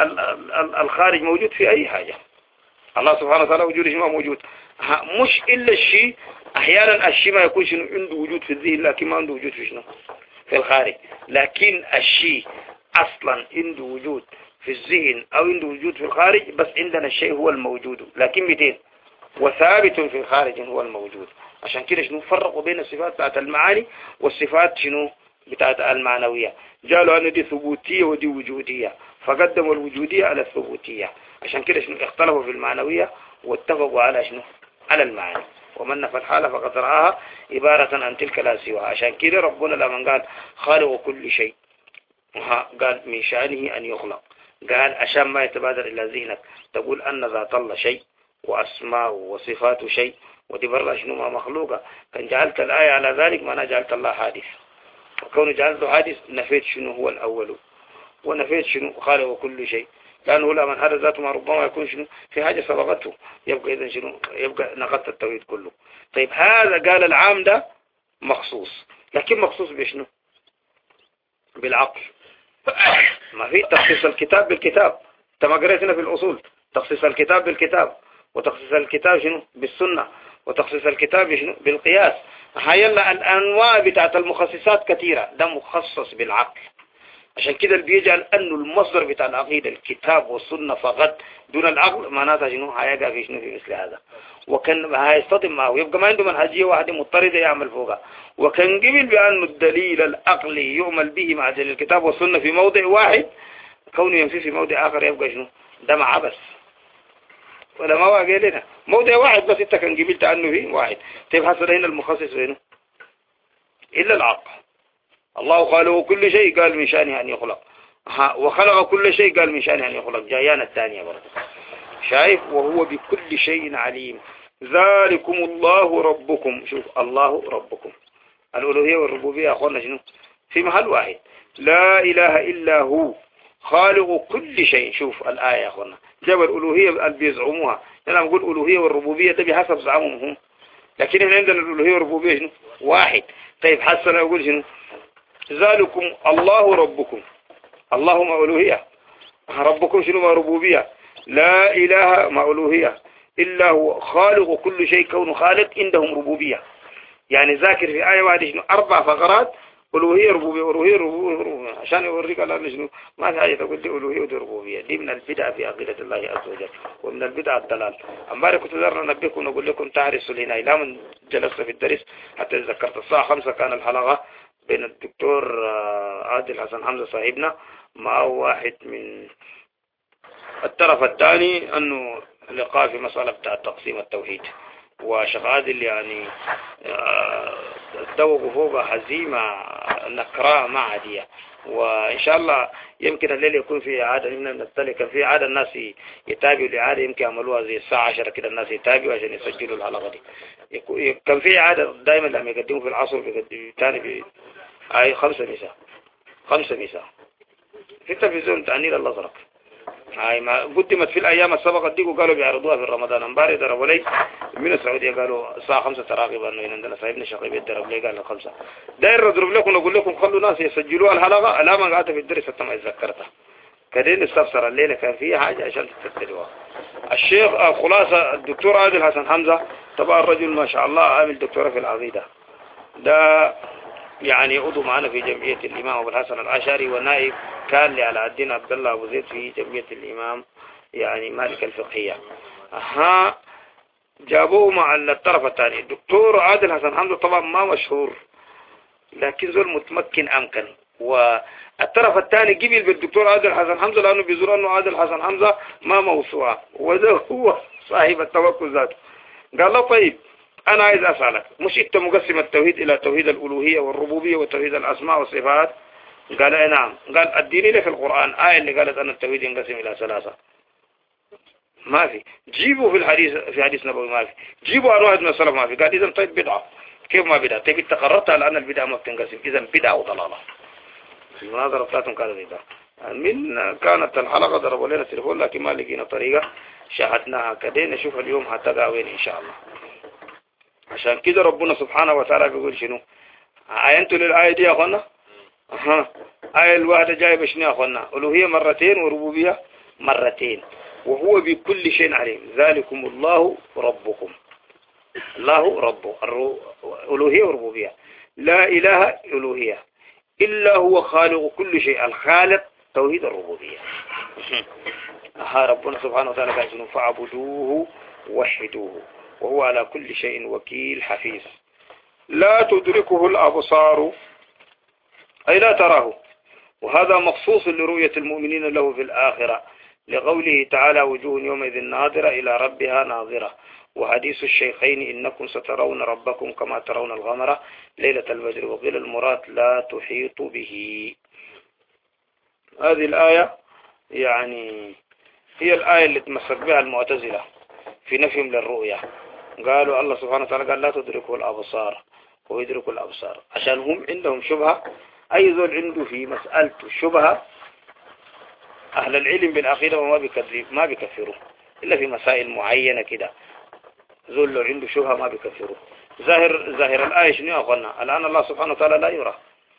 A: الخارج، موجود في أي حاجة. الله سبحانه وتعالى وجوده شنو موجود، مش إلا الشيء. أحيانا الشيء ما يكون شنو عنده وجود في الذهن لكن ما عنده وجود في شنو في الخارج. لكن الشيء أصلا عنده وجود في الذهن أو عنده وجود في الخارج، بس عندنا الشيء هو الموجود، لكن متين وثابت في الخارج هو الموجود. عشان كده شنو فرقوا بين الصفات بتاعت المعاني والصفات شنو بتاعت المعنوية. قالوا أن دي ثبوتية ودي وجودية، فقدموا الوجودية على الثبوتية. عشان كده شنو اختلفوا في المعنوية واتفقوا على شنو على المعاني. ومن نفى الحالة فقد رآها عبارة عن تلك لا سواها. عشان كده ربنا لما قال خالق كل شيء قال من شأنه أن يخلق، قال عشان ما يتبادر إلى ذهنك تقول أن ذات الله شيء وأسماء وصفات شيء ودي برا شنو ما مخلوقة. كان جعلت الآية على ذلك ما أنا جعلت الله حادث، وكون جعلته حادث نفيت شنو هو الأول ونفيت شنو خالق كل شيء، لأنه لا من هذا ذاته ما ربما يكون شنو في حاجة سبقته، يبقى إذن شنو يبقى نقضت التوحيد كله. طيب هذا قال العام ده مخصوص، لكن مخصوص بشنو؟ بالعقل. ما في تخصيص الكتاب بالكتاب. انت ما قريتنا في الأصول تخصيص الكتاب بالكتاب، وتخصيص الكتاب شنو بالسنة، وتخصيص الكتاب شنو بالقياس. هيلا الأنواع بتاعت المخصصات كثيرة، ده مخصص بالعقل. عشان كده اللي بيجعل أنه المصدر بتاع العقيدة الكتاب والسنة فقط دون العقل معناتها شنو هيقع في شنو في مثل هذا، وكان هيصطدم معه يبقى ما عنده منهجية واحدة مضطردة يعمل فوقها. وكان قبل بأنه الدليل العقلي يعمل به مع دليل الكتاب والسنة في موضع واحد، كونه ينفي في موضع آخر يبقى شنو ده مع عبث. ولا ما واقع لنا موضع واحد بس انت كان قبلت عنه فيه واحد. طيب حصل هنا المخصص وينه إلا العقل. الله خالق كل شيء قال من شأنه أن يخلق، وخلق كل شيء قال من شأنه أن يخلق. جايانا الثانية برضه شايف وهو بكل شيء عليم. ذلكم الله ربكم. شوف الله ربكم، الألوهية والربوبية أخوانا شنو في محل واحد. لا إله إلا هو خالق كل شيء. شوف الآية يا أخوانا جاب الألوهية اللي بيزعموها. أنا بقول الألوهية والربوبية ده بحسب زعمهم هم، لكن احنا عندنا الألوهية والربوبية شنو واحد. طيب حسنا أقول شنو ذلكم الله ربكم، اللهم ألوهية، ربكم شنو ما ربوبية. لا إله ما ألوهية إلا هو خالق كل شيء. كونه خالق عندهم ربوبية، يعني ذاكر في آية واحدة شنو أربع فقرات ألوهية ربوبية ألوهية ربوبية، عشان يوريك الله شنو ما في حاجة تقول دي ألوهية ودي ربوبية. دي من البدع في عقيدة الله عز وجل ومن البدع الضلال. أمبارح كنت دارنا نبيكم نقول لكم تعرسوا لنا إلى من جلست في الدرس حتى ذكرت الساعة خمسة كان الحلقة بين الدكتور عادل حسن حمزة صاحبنا مع واحد من الطرف الثاني أنه لقاء في مسألة بتاع تقسيم التوحيد. وشيخ عادل يعني اتوقوا فوق هزيمة نكراء ما عادية. وإن شاء الله يمكن الليل يكون في عادة من نبتلي. كان في عادة الناس يتابعوا لعادة يمكن يعملوها زي الساعة عشرة كده الناس يتابعوا عشان يسجلوا الحلقة دي. كان في عادة دائما لما يقدموا في العصر بيقدموا تاني في أي خمسة مساء خمسة مساء في التلفزيون تعنيل الأزرق. هاي ما قدمت في الأيام السابقة دي وقالوا بيعرضوها في رمضان. امبارح ضربوا لي من السعودية قالوا الساعة خمسة تراقب أنه عندنا صاحبنا شقيب يضرب لي قال خمسة. داير نضرب لكم نقول لكم خلوا ناس يسجلوها الحلقة لا ما قعدت في الدرس حتى ما اتذكرتها. كدين استفسر الليلة كان فيها حاجة عشان تتسجلوها. الشيخ خلاصة الدكتور عادل حسن حمزة طبعا الرجل ما شاء الله عامل دكتوراه في العقيدة. ده يعني عضو معنا في جمعية الإمام أبو الحسن العشري، ونائب كان لعلاء الدين عبد الله أبو زيد في جمعية الإمام يعني مالك الفقهية. ها جابوه مع الطرف الثاني. الدكتور عادل حسن حمزة طبعا ما مشهور، لكن زول متمكن أمكن، والطرف الثاني قبل بالدكتور عادل حسن حمزة لأنه بيزور أنه عادل حسن حمزة ما موسوعة، وده هو صاحب التوكل ذاته. قال له طيب أنا عايز أسألك، مش أنت مقسم التوحيد إلى توحيد الألوهية والربوبية وتوحيد الأسماء والصفات؟ قال إيه نعم. قال أديني لي في القرآن آية اللي قالت أن التوحيد ينقسم إلى ثلاثة. ما في. جيبوا في الحديث، في حديث نبوي ما في. جيبوا عن واحد من السلف ما في. قال إذا طيب بدعة. كيف ما بدعة؟ طيب أنت قررت على أن البدعة ما بتنقسم، إذا بدعة وضلالة. المناظرة بتاعتهم كانت بدعة. من كانت الحلقة ضربوا لنا تليفون لكن ما لقينا طريقة شاهدناها كده. نشوف اليوم هتلقى وين إن شاء الله. عشان كده ربنا سبحانه وتعالى بيقول شنو؟ عينتوا للآية دي يا أخوانا؟ أها. آية الواحدة جايبة شنو يا أخوانا؟ ألوهية مرتين وربوبية مرتين. وهو بكل شيء عليم. ذلكم الله ربكم. الله ربه. ألوهية وربوبية. لا إله ألوهية إلا هو خالق كل شيء. الخالق توحيد الربوبية. ها ربنا سبحانه وتعالى قال شنو؟ فاعبدوه وحدوه وهو على كل شيء وكيل حفيظ. لا تدركه الأبصار أي لا تراه، وهذا مخصوص لرؤية المؤمنين له في الآخرة، لقوله تعالى وجوه يومئذ ناظرة إلى ربها ناظرة. وحديث الشيخين إنكم سترون ربكم كما ترون الغمرة ليلة البدر. وقيل المراد لا تحيط به. هذه الآية يعني هي الآية اللي تمسك بها المعتزلة في نفيهم للرؤية. قالوا الله سبحانه وتعالى قال لا تدركه الأبصار ويدرك الأبصار، عشان هم عندهم شبهة. أي ذول عنده في مسألة الشبهة أهل العلم بالعقيدة وما بيكذب ما بيكفروا إلا في مسائل معينة كده. ذول لو عنده شبهة ما بيكفروا. ظاهر ظاهر الآية شنو يا أخوانا؟ الآن الله سبحانه وتعالى لا يرى.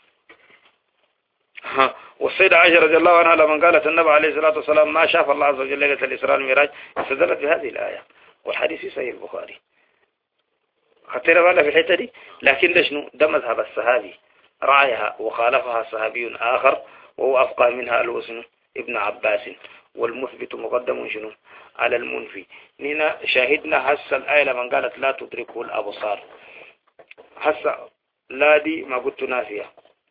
A: والسيدة عائشة رضي الله عنها لما قالت النبي عليه الصلاة والسلام ما شاف الله عز وجل ليلة الإسراء والمعراج استدلت بهذه الآية، والحديث في صحيح البخاري. خطيرة بالها في الحتة دي. لكن ده شنو؟ ده مذهب الصحابي رعايها وخالفها صحابي آخر وهو أفقه منها الوسن ابن عباس. والمثبت مقدم شنو على المنفي. نينا شاهدنا هسه الآية لما قالت لا تدركه الأبصار. هسه لا دي ما قلت نافية،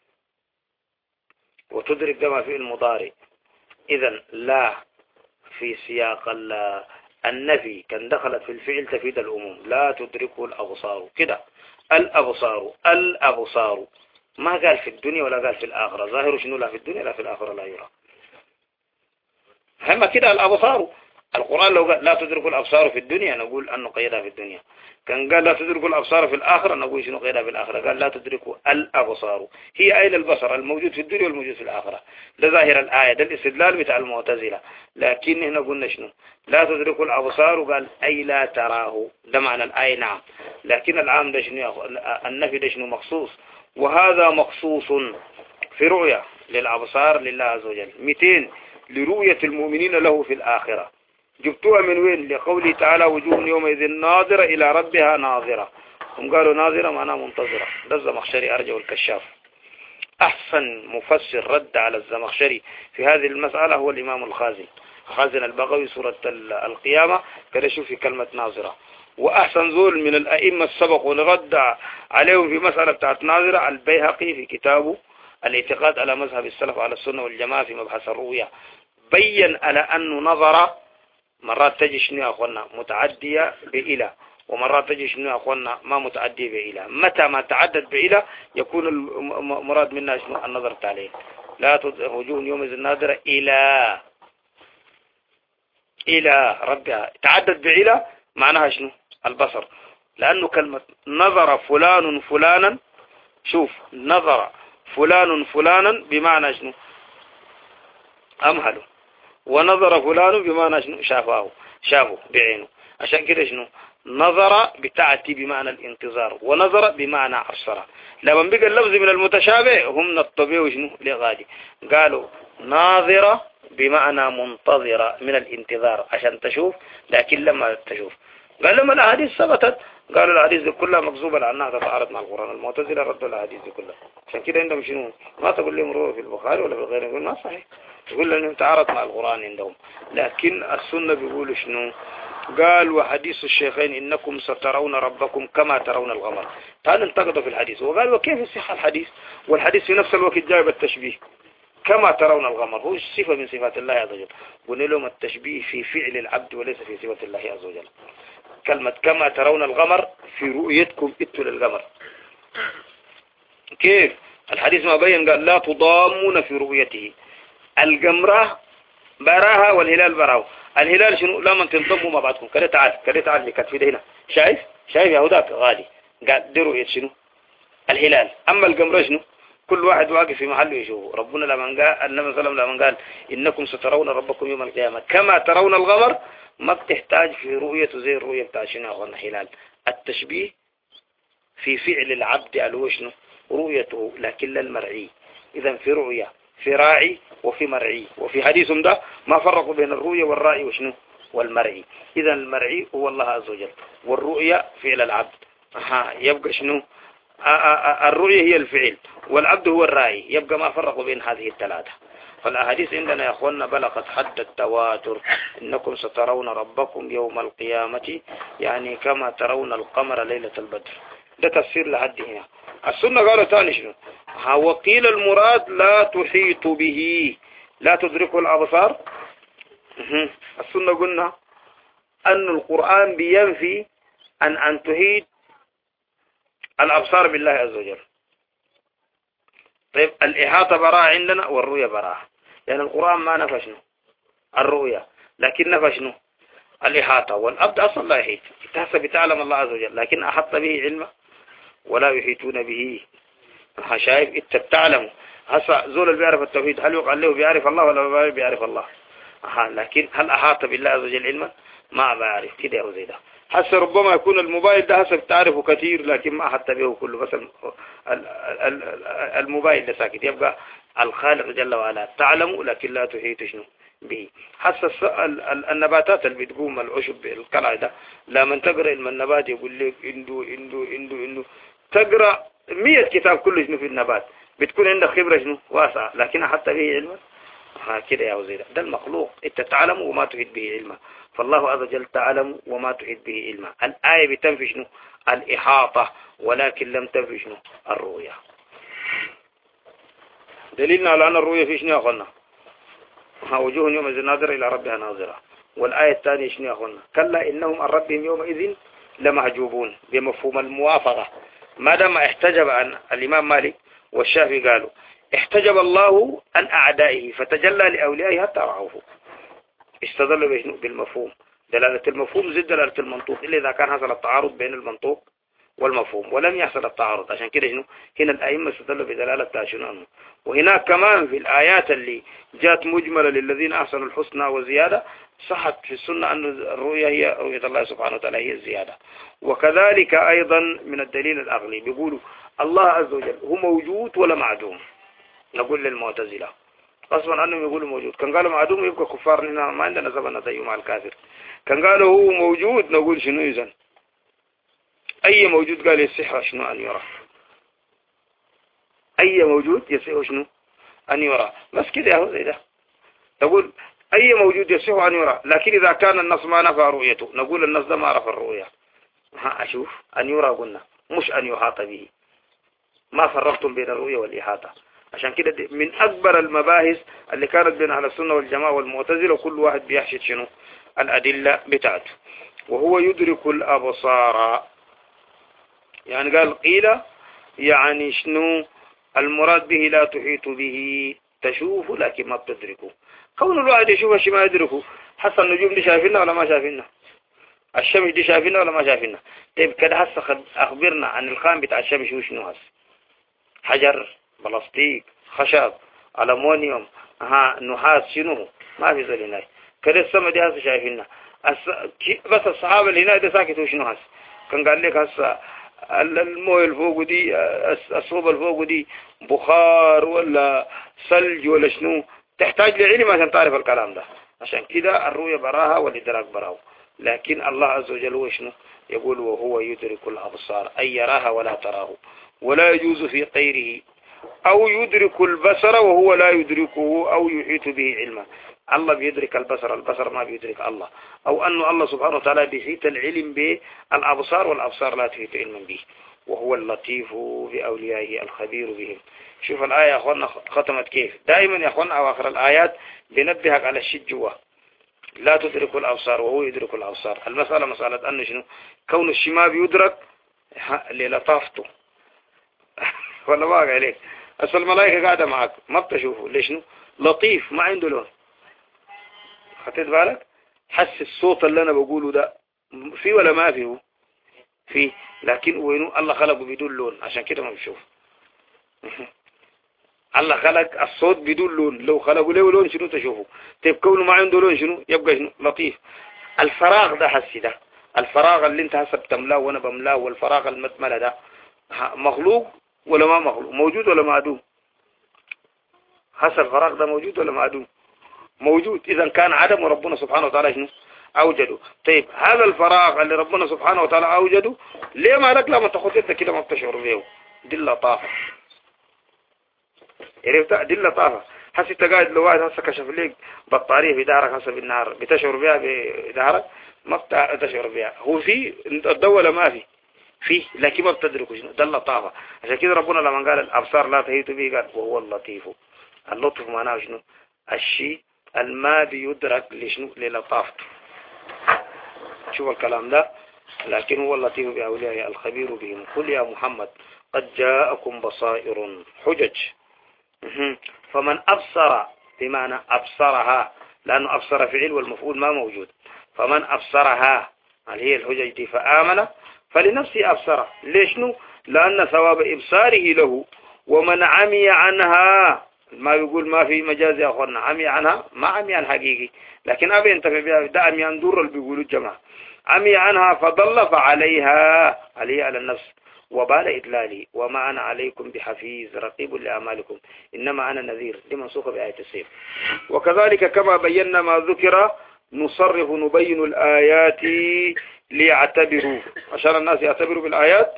A: وتدرك ده ما في المضارع. إذن لا في سياق النفي كان دخلت في الفعل تفيد الأموم. لا تدركه الأبصار كده. الأبصار الأبصار ما قال في الدنيا ولا قال في الآخرة. ظاهر شنو؟ لا في الدنيا لا في الآخرة لا يرى. هم كده الأبصار. القرآن لو قال لا تدرك الأبصار في الدنيا نقول أنه قيدها في الدنيا. كان قال لا تدرك الأبصار في الآخرة نقول شنو قيدها في الآخرة. قال لا تدرك الأبصار هي أين البصر الموجود في الدنيا والموجود في الآخرة. ده ظاهر الآية، ده الاستدلال بتاع المعتزلة. لكن هنا قلنا شنو؟ لا تدرك الأبصار وقال أي لا تراه. ده معنى الآية نعم. لكن العام ده شنو؟ النفي ده شنو؟ مخصوص. وهذا مخصوص في رؤية للأبصار لله عز وجل. مئتين لرؤية المؤمنين له في الآخرة. جبتوها من وين؟ لقوله تعالى وجوه يومئذ ناظرة إلى ربها ناظرة. هم قالوا ناظرة معناها منتظرة. ده الزمخشري أرجع الكشاف. أحسن مفسر رد على الزمخشري في هذه المسألة هو الإمام الخازن خازن البغوي سورة القيامة. كده شوف في كلمة ناظرة. وأحسن ذول من الأئمة السبق ونرد عليهم في مسألة بتاعت ناظرة البيهقي في كتابه الاعتقاد على مذهب السلف على السنة والجماعة في مبحث الرؤية. بين على أنه نظر مرات تجي شنو يا أخوانا متعدية بإله، ومرات تجي شنو يا أخوانا ما متعدية بإله. متى ما تعدد بإله يكون المراد منها شنو؟ النظر عليه. لا وجوه يومئذ ناظرة إلى إلى ربها. تعدد بإله معناها شنو؟ البصر. لأنه كلمة نظر فلان فلانا، شوف نظر فلان فلانا بمعنى شنو؟ أمهله. ونظر فلان بمعنى شنو؟ شافه شافه بعينه. عشان كده شنو؟ نظر بتأتي بمعنى الانتظار، ونظر بمعنى أبصر. لما بقى اللفظ من المتشابه هم نطبيه شنو؟ لغادي. قالوا ناظرة بمعنى منتظرة من الانتظار عشان تشوف، لكن لما تشوف. قال لما الأحاديث ثبتت قالوا الأحاديث دي كلها مكذوبة لأنها تتعارض مع القرآن. المعتزلة ردوا الأحاديث دي كلها. عشان كده عندهم شنو؟ ما تقول لهم روح في البخاري ولا في غيره، يقول ما صحيح، يقول لأنهم تعارض مع القرآن عندهم. لكن السنة بيقولوا شنو؟ قال وحديث الشيخين إنكم سترون ربكم كما ترون القمر. تعالوا انتقدوا في الحديث وقال وكيف يصح الحديث والحديث في نفس الوقت جايب التشبيه كما ترون القمر، هو صفة من صفات الله عز وجل. قلنا لهم التشبيه في فعل العبد وليس في صفة الله عز وجل. كلمة كما ترون القمر في رؤيتكم اتوا للقمر. كيف الحديث ما بين قال لا تضامون في رؤيته، القمرة براها والهلال براه. الهلال شنو؟ لا من تنضموا مع بعضكم كده تعال كده تعال لكتفي ده هنا، شايف شايف يا هداك غالي قال دي رؤية شنو؟ الهلال. أما القمرة شنو؟ كل واحد واقف في محله يشوفه. ربنا لما قال النبي صلى الله عليه وسلم لما قال إنكم سترون ربكم يوم القيامة كما ترون القمر، ما بتحتاج في رؤيته زي الرؤية بتاع شنو يا أخوانا هلال. التشبيه في فعل العبد الوشن رؤيته لكن لا المرعي. إذا في رؤية في راعي وفي مرعي، وفي حديثهم ده ما فرقوا بين الرؤية والراعي وشنو والمرعي. إذا المرعي هو الله عز وجل والرؤية فعل العبد. ها يبقى شنو؟ الرؤية هي الفعل والعبد هو الراعي، يبقى ما فرقوا بين هذه الثلاثة. فالأحاديث عندنا يا أخوانا بلغت حد التواتر. إنكم سترون ربكم يوم القيامة يعني كما ترون القمر ليلة البدر. ده تفسير لحد هنا. السنة قالوا ثاني شنو؟ وقيل المراد لا تحيط به لا تدركه الأبصار. السنة قلنا أن القرآن بينفي أن أن تحيط الأبصار بالله عز وجل. طيب الإحاطة براءة عندنا والرؤية براءة، يعني القرآن ما نفى شنو الرؤية لكن نفى شنو الإحاطة. والأبد أصلا لا يحيط، تحسب تعلم الله عز وجل لكن أحط به علمه ولا يحيطون به. شايف انت بتعلم هسا زول اللي بيعرف التوحيد هل يقال له بيعرف الله ولا ما بيعرف الله؟ أها لكن هل أحاط بالله عز وجل علما؟ ما بعرف كده أو زي ده. هسا ربما يكون الموبايل ده هسا بتعرفه كثير لكن ما أحط به كله، بس الموبايل ده ساكت. يبقى الخالق جل وعلا تعلم لكن لا تحيط شنو به. هسا النباتات اللي بتقوم العشب القلع ده لما تقرأ علم النبات يقول لك اندو اندو اندو اندو تقرأ مية كتاب كله شنو في النبات بتكون عندك خبرة شنو واسعة لكن حتى به علما. ها كده يا وزير ده المخلوق انت تعلم وما تحيط به علما، فالله عز وجل تعلم وما تحيط به علما. الآية بتنفي شنو الإحاطة ولكن لم تنفي شنو الرؤية. دليلنا على أن الرؤية في شنو يا أخوانا؟ ها وجوه يومئذ ناظرة إلى ربها ناظرة. والآية الثانية شنو يا أخوانا؟ كلا إنهم عن ربهم يومئذ لمحجوبون بمفهوم الموافقة. ما دام احتجب عن الإمام مالك والشافعي قالوا احتجب الله عن أعدائه فتجلى لأوليائه حتى رعوه. استدل بالمفهوم، دلالة المفهوم زد دلالة المنطوق إلا إذا كان حصل التعارض بين المنطوق والمفهوم، ولم يحصل التعارض. عشان كده شنو هنا الأئمة استدلوا بدلالة شنو. وهناك كمان في الآيات اللي جاءت مجملة للذين أحسنوا الحسنى وزيادة صحت في السنة أن الرؤية هي رؤية الله سبحانه وتعالى هي الزيادة. وكذلك أيضا من الدليل الأغلي بيقولوا الله عز وجل هو موجود ولا معدوم. نقول للمعتزلة غصبا أنهم يقولوا موجود، كان قالوا معدوم يبقى كفار لنا ما عندنا زبنا زيه مع الكافر. كان قالوا هو موجود نقول شنو إذن أي موجود قال يصح شنو أن يرى، أي موجود يصح شنو أن يرى، بس كده يا هو زي ده. تقول أي موجود يصح أن يرى، لكن إذا كان النص ما نفى رؤيته نقول النص ده ما عرف الرؤية. ها أشوف أن يرى قلنا مش أن يحاط به، ما فرقتم بين الرؤية والإحاطة. عشان كده من أكبر المباحث اللي كانت بين أهل السنة والجماعة والمعتزلة وكل واحد بيحشد شنو الأدلة بتاعته. وهو يدرك الأبصار، يعني قال قيل يعني شنو المراد به لا تحيط به، تشوفه لكن ما بتدركه. كون الواحد يشوف الشيء ما يدركه، حتى النجوم دي شايفينها ولا ما شايفينها؟ الشمس دي شايفينها ولا ما شايفينها؟ طيب كده هسه أخبرنا عن الخام بتاع الشمس وشنو هسه؟ حجر، بلاستيك، خشب، ألمونيوم، ها نحاس، شنو ما في زي هناك. كده السما دي هسه شايفينها بس الصحابة اللي هناك ده ساكتوا شنو هسه؟ كان قال لك هسه المويه الفوق دي الصوبة الفوق دي بخار ولا ثلج ولا شنو، تحتاج لعلم عشان تعرف الكلام ده. عشان كده الرؤية براها والإدراك براها، لكن الله عز وجل هو شنو يقول وهو يدرك الأبصار أي يراها ولا تراه ولا يجوز في غيره، أو يدرك البصر وهو لا يدركه أو يحيط به علما. الله بيدرك البصر، البصر ما بيدرك الله، أو أن الله سبحانه وتعالى بيحيط العلم بالأبصار والأبصار لا تحيط علما به. وهو اللطيف بأوليائه الخبير بهم. شوف الآية يا أخوانا ختمت كيف. دائما يا أخوانا أواخر الآيات بنبهك على الشيء جوا، لا تدرك الأبصار وهو يدرك الأبصار. المسألة مسألة أنه شنو كون الشيء ما بيدرك للطافته ولا واقع عليك. أصل الملائكة قاعدة معك ما بتشوفه ليش؟ شنو لطيف ما عنده لون. خدت بالك؟ حس الصوت اللي أنا بقوله ده فيه ولا ما فيه؟ فيه، لكن وينه الله خلقه بدون لون عشان كده ما بيشوف. الله خلق الصوت بدون لون، لو خلقه له لون شنو تشوفه؟ طيب كونه ما عنده لون شنو يبقى شنو لطيف. الفراغ ده حسي ده، الفراغ اللي انت هسه بتملاه وانا بملاه، والفراغ المتملى ده مخلوق ولا ما مخلوق؟ موجود ولا معدوم؟ هسه الفراغ ده موجود ولا معدوم؟ موجود. اذا كان عدم وربنا سبحانه وتعالى شنو اوجده. طيب هذا الفراغ اللي ربنا سبحانه وتعالى اوجده ليه ما لك لما تاخذ انت كده ما بتشعر به؟ دي اللطافه. عرفت؟ دي اللطافه. هسه انت قاعد لو واحد هسه كشف لك بطاريه في دارك هسه بالنهار بتشعر بها بدارك؟ ما بتشعر بها. هو في الدوله ما في فيه، لكن ما بتدركه شنو ده اللطافه. عشان كده ربنا لما قال الابصار لا تحيط به قال وهو اللطيف. اللطف معناه شنو؟ الشيء الما بيدرك لشنو للطافته. شوف الكلام ده. لكن هو اللطيف بأوليائه الخبير بهم. قل يا محمد قد جاءكم بصائر حجج. فمن أبصر بمعنى أبصرها، لأنه أبصر فعل والمفعول ما موجود. فمن أبصرها اللي هي الحجج دي فآمن فلنفسه أبصر. ليش نو؟ لأن ثواب إبصاره له. ومن عمي عنها ما يقول ما في مجاز يا أخوانا، عمي عنها ما عمي عن حقيقي، لكن أبي ينتفع بها. ده عمي عن دور اللي بيقولوا الجماعة. عمي عنها فضل فعليها عليه على النفس وبال إدلالي وما أنا عليكم بحفيظ رقيب لأعمالكم إنما أنا نذير. دي منسوخة بآية السيف. وكذلك كما بينا ما ذكر نصرف نبين الآيات ليعتبروا، عشان الناس يعتبروا بالآيات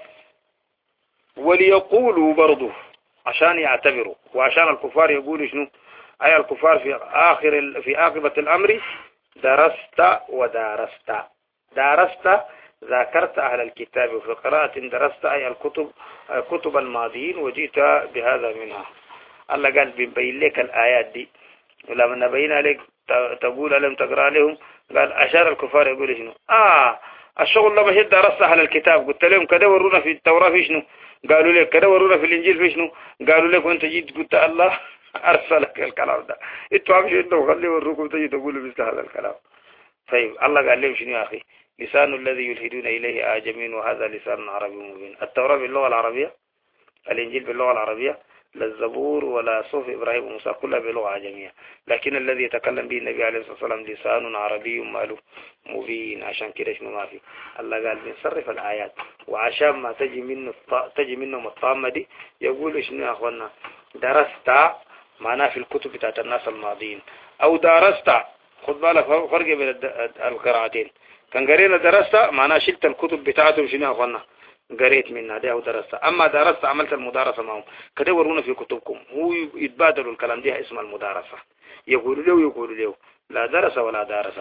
A: وليقولوا برضه عشان يعتبروا، وعشان الكفار يقولوا شنو؟ أي الكفار في آخر في عاقبة الأمر درست ودارست. دارست ذاكرت أهل الكتاب، وفي قراءة درست أي الكتب كتب الماضيين وجئت بهذا منها. الله قال بنبين لك الآيات دي، ولما نبينا لك تقول ألم تقرأ لهم؟ قال أشار الكفار يقول شنو؟ آه الشغل لما هي درست أهل الكتاب قلت لهم كده ورونا في التوراة في شنو؟ قالوا لك كده ورونا في الإنجيل في شنو؟ قالوا لك وانت جيت قلت الله أرسلك الكلام ده. انتوا عم شئتوا خلي وروكم تجي تقولوا مثل هذا الكلام. طيب الله قال لهم شنو يا أخي؟ لسان الذي يلحدون إليه أعجمي وهذا لسان عربي مبين. التوراة باللغة العربية، الإنجيل باللغة العربية، لا الزبور ولا صوف إبراهيم وموسى كلها بلغة عجمية، لكن الذي يتكلم به النبي عليه الصلاة والسلام لسان عربي ماله مبين. عشان كده شنو ما في. الله قال بنصرف الآيات وعشان ما تجي منه تجي منهم الطامة دي يقول شنو يا أخوانا؟ درست معناه في الكتب بتاعت الناس الماضيين، أو درست خد بالك فرق بين القراءتين. كان قرينا درست معناه شلت الكتب بتاعتهم شنو يا أخوانا؟ قريت منها ده ودرست. أما درست عملت المدارسة معهم كده ورونا في كتبكم. هو يتبادلوا الكلام ده اسم المدارسة. يقولوا له يقولوا له لا درس ولا دارس،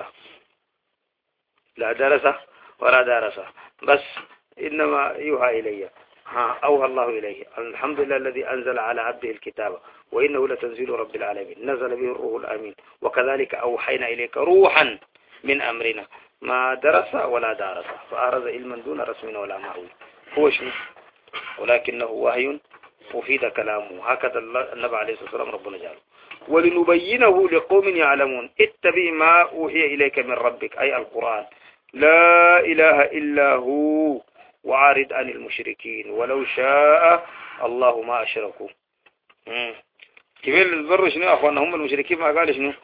A: لا درس ولا دارس، بس إنما يوحى إلي. ها أوحى الله إليه. الحمد لله الذي أنزل على عبده الكتاب وإنه لتنزيل رب العالمين نزل به الروح الأمين وكذلك أوحينا إليك روحا من أمرنا ما درس ولا دارس فأرز علما دون رسم ولا معروف. هو شنو؟ ولكنه وحي مفيد كلامه. هكذا النبي عليه الصلاة والسلام ربنا جعله. ولنبينه لقوم يعلمون اتبع ما أوحي إليك من ربك أي القرآن لا إله إلا هو وعارض عن المشركين ولو شاء الله ما أشركوا. كيف البر شنو يا أخوانا؟ هم المشركين ما قالوا شنو؟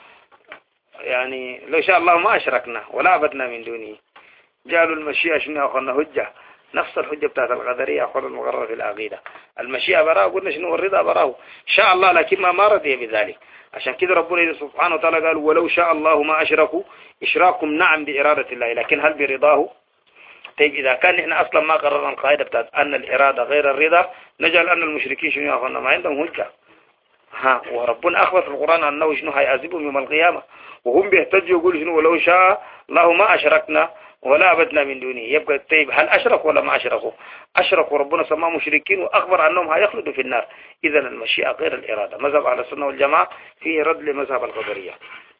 A: يعني لو شاء الله ما أشركنا ولا عبدنا من دونه. جعلوا المشيئة شنو يا أخوانا؟ هجة، نفس الحجة بتاعت القدرية أخوانا المقررة في العقيدة. المشيئة براه قلنا شنو؟ الرضا براه شاء الله لكن ما ما رضي بذلك. عشان كده ربنا سبحانه وتعالى قال ولو شاء الله ما أشركوا. إشراكهم نعم بإرادة الله لكن هل برضاه؟ طيب إذا كان إحنا أصلا ما قررنا القاعدة بتاعت أن الإرادة غير الرضا، نجعل أن المشركين شنو يا أخوانا ما عندهم هجة. ها وربنا أخبر في القرآن أنه شنو هيعذبهم يوم القيامة، وهم بيحتجوا يقولوا شنو ولو شاء الله ما أشركنا ولا عبدنا من دونه. يبقى طيب هل أشركوا ولا ما أشركوا؟ أشركوا ربنا سماهم مشركين وأخبر أنهم هيخلدوا في النار. إذا المشيئة غير الإرادة. مذهب أهل السنة والجماعة فيه رد لمذهب القدرية.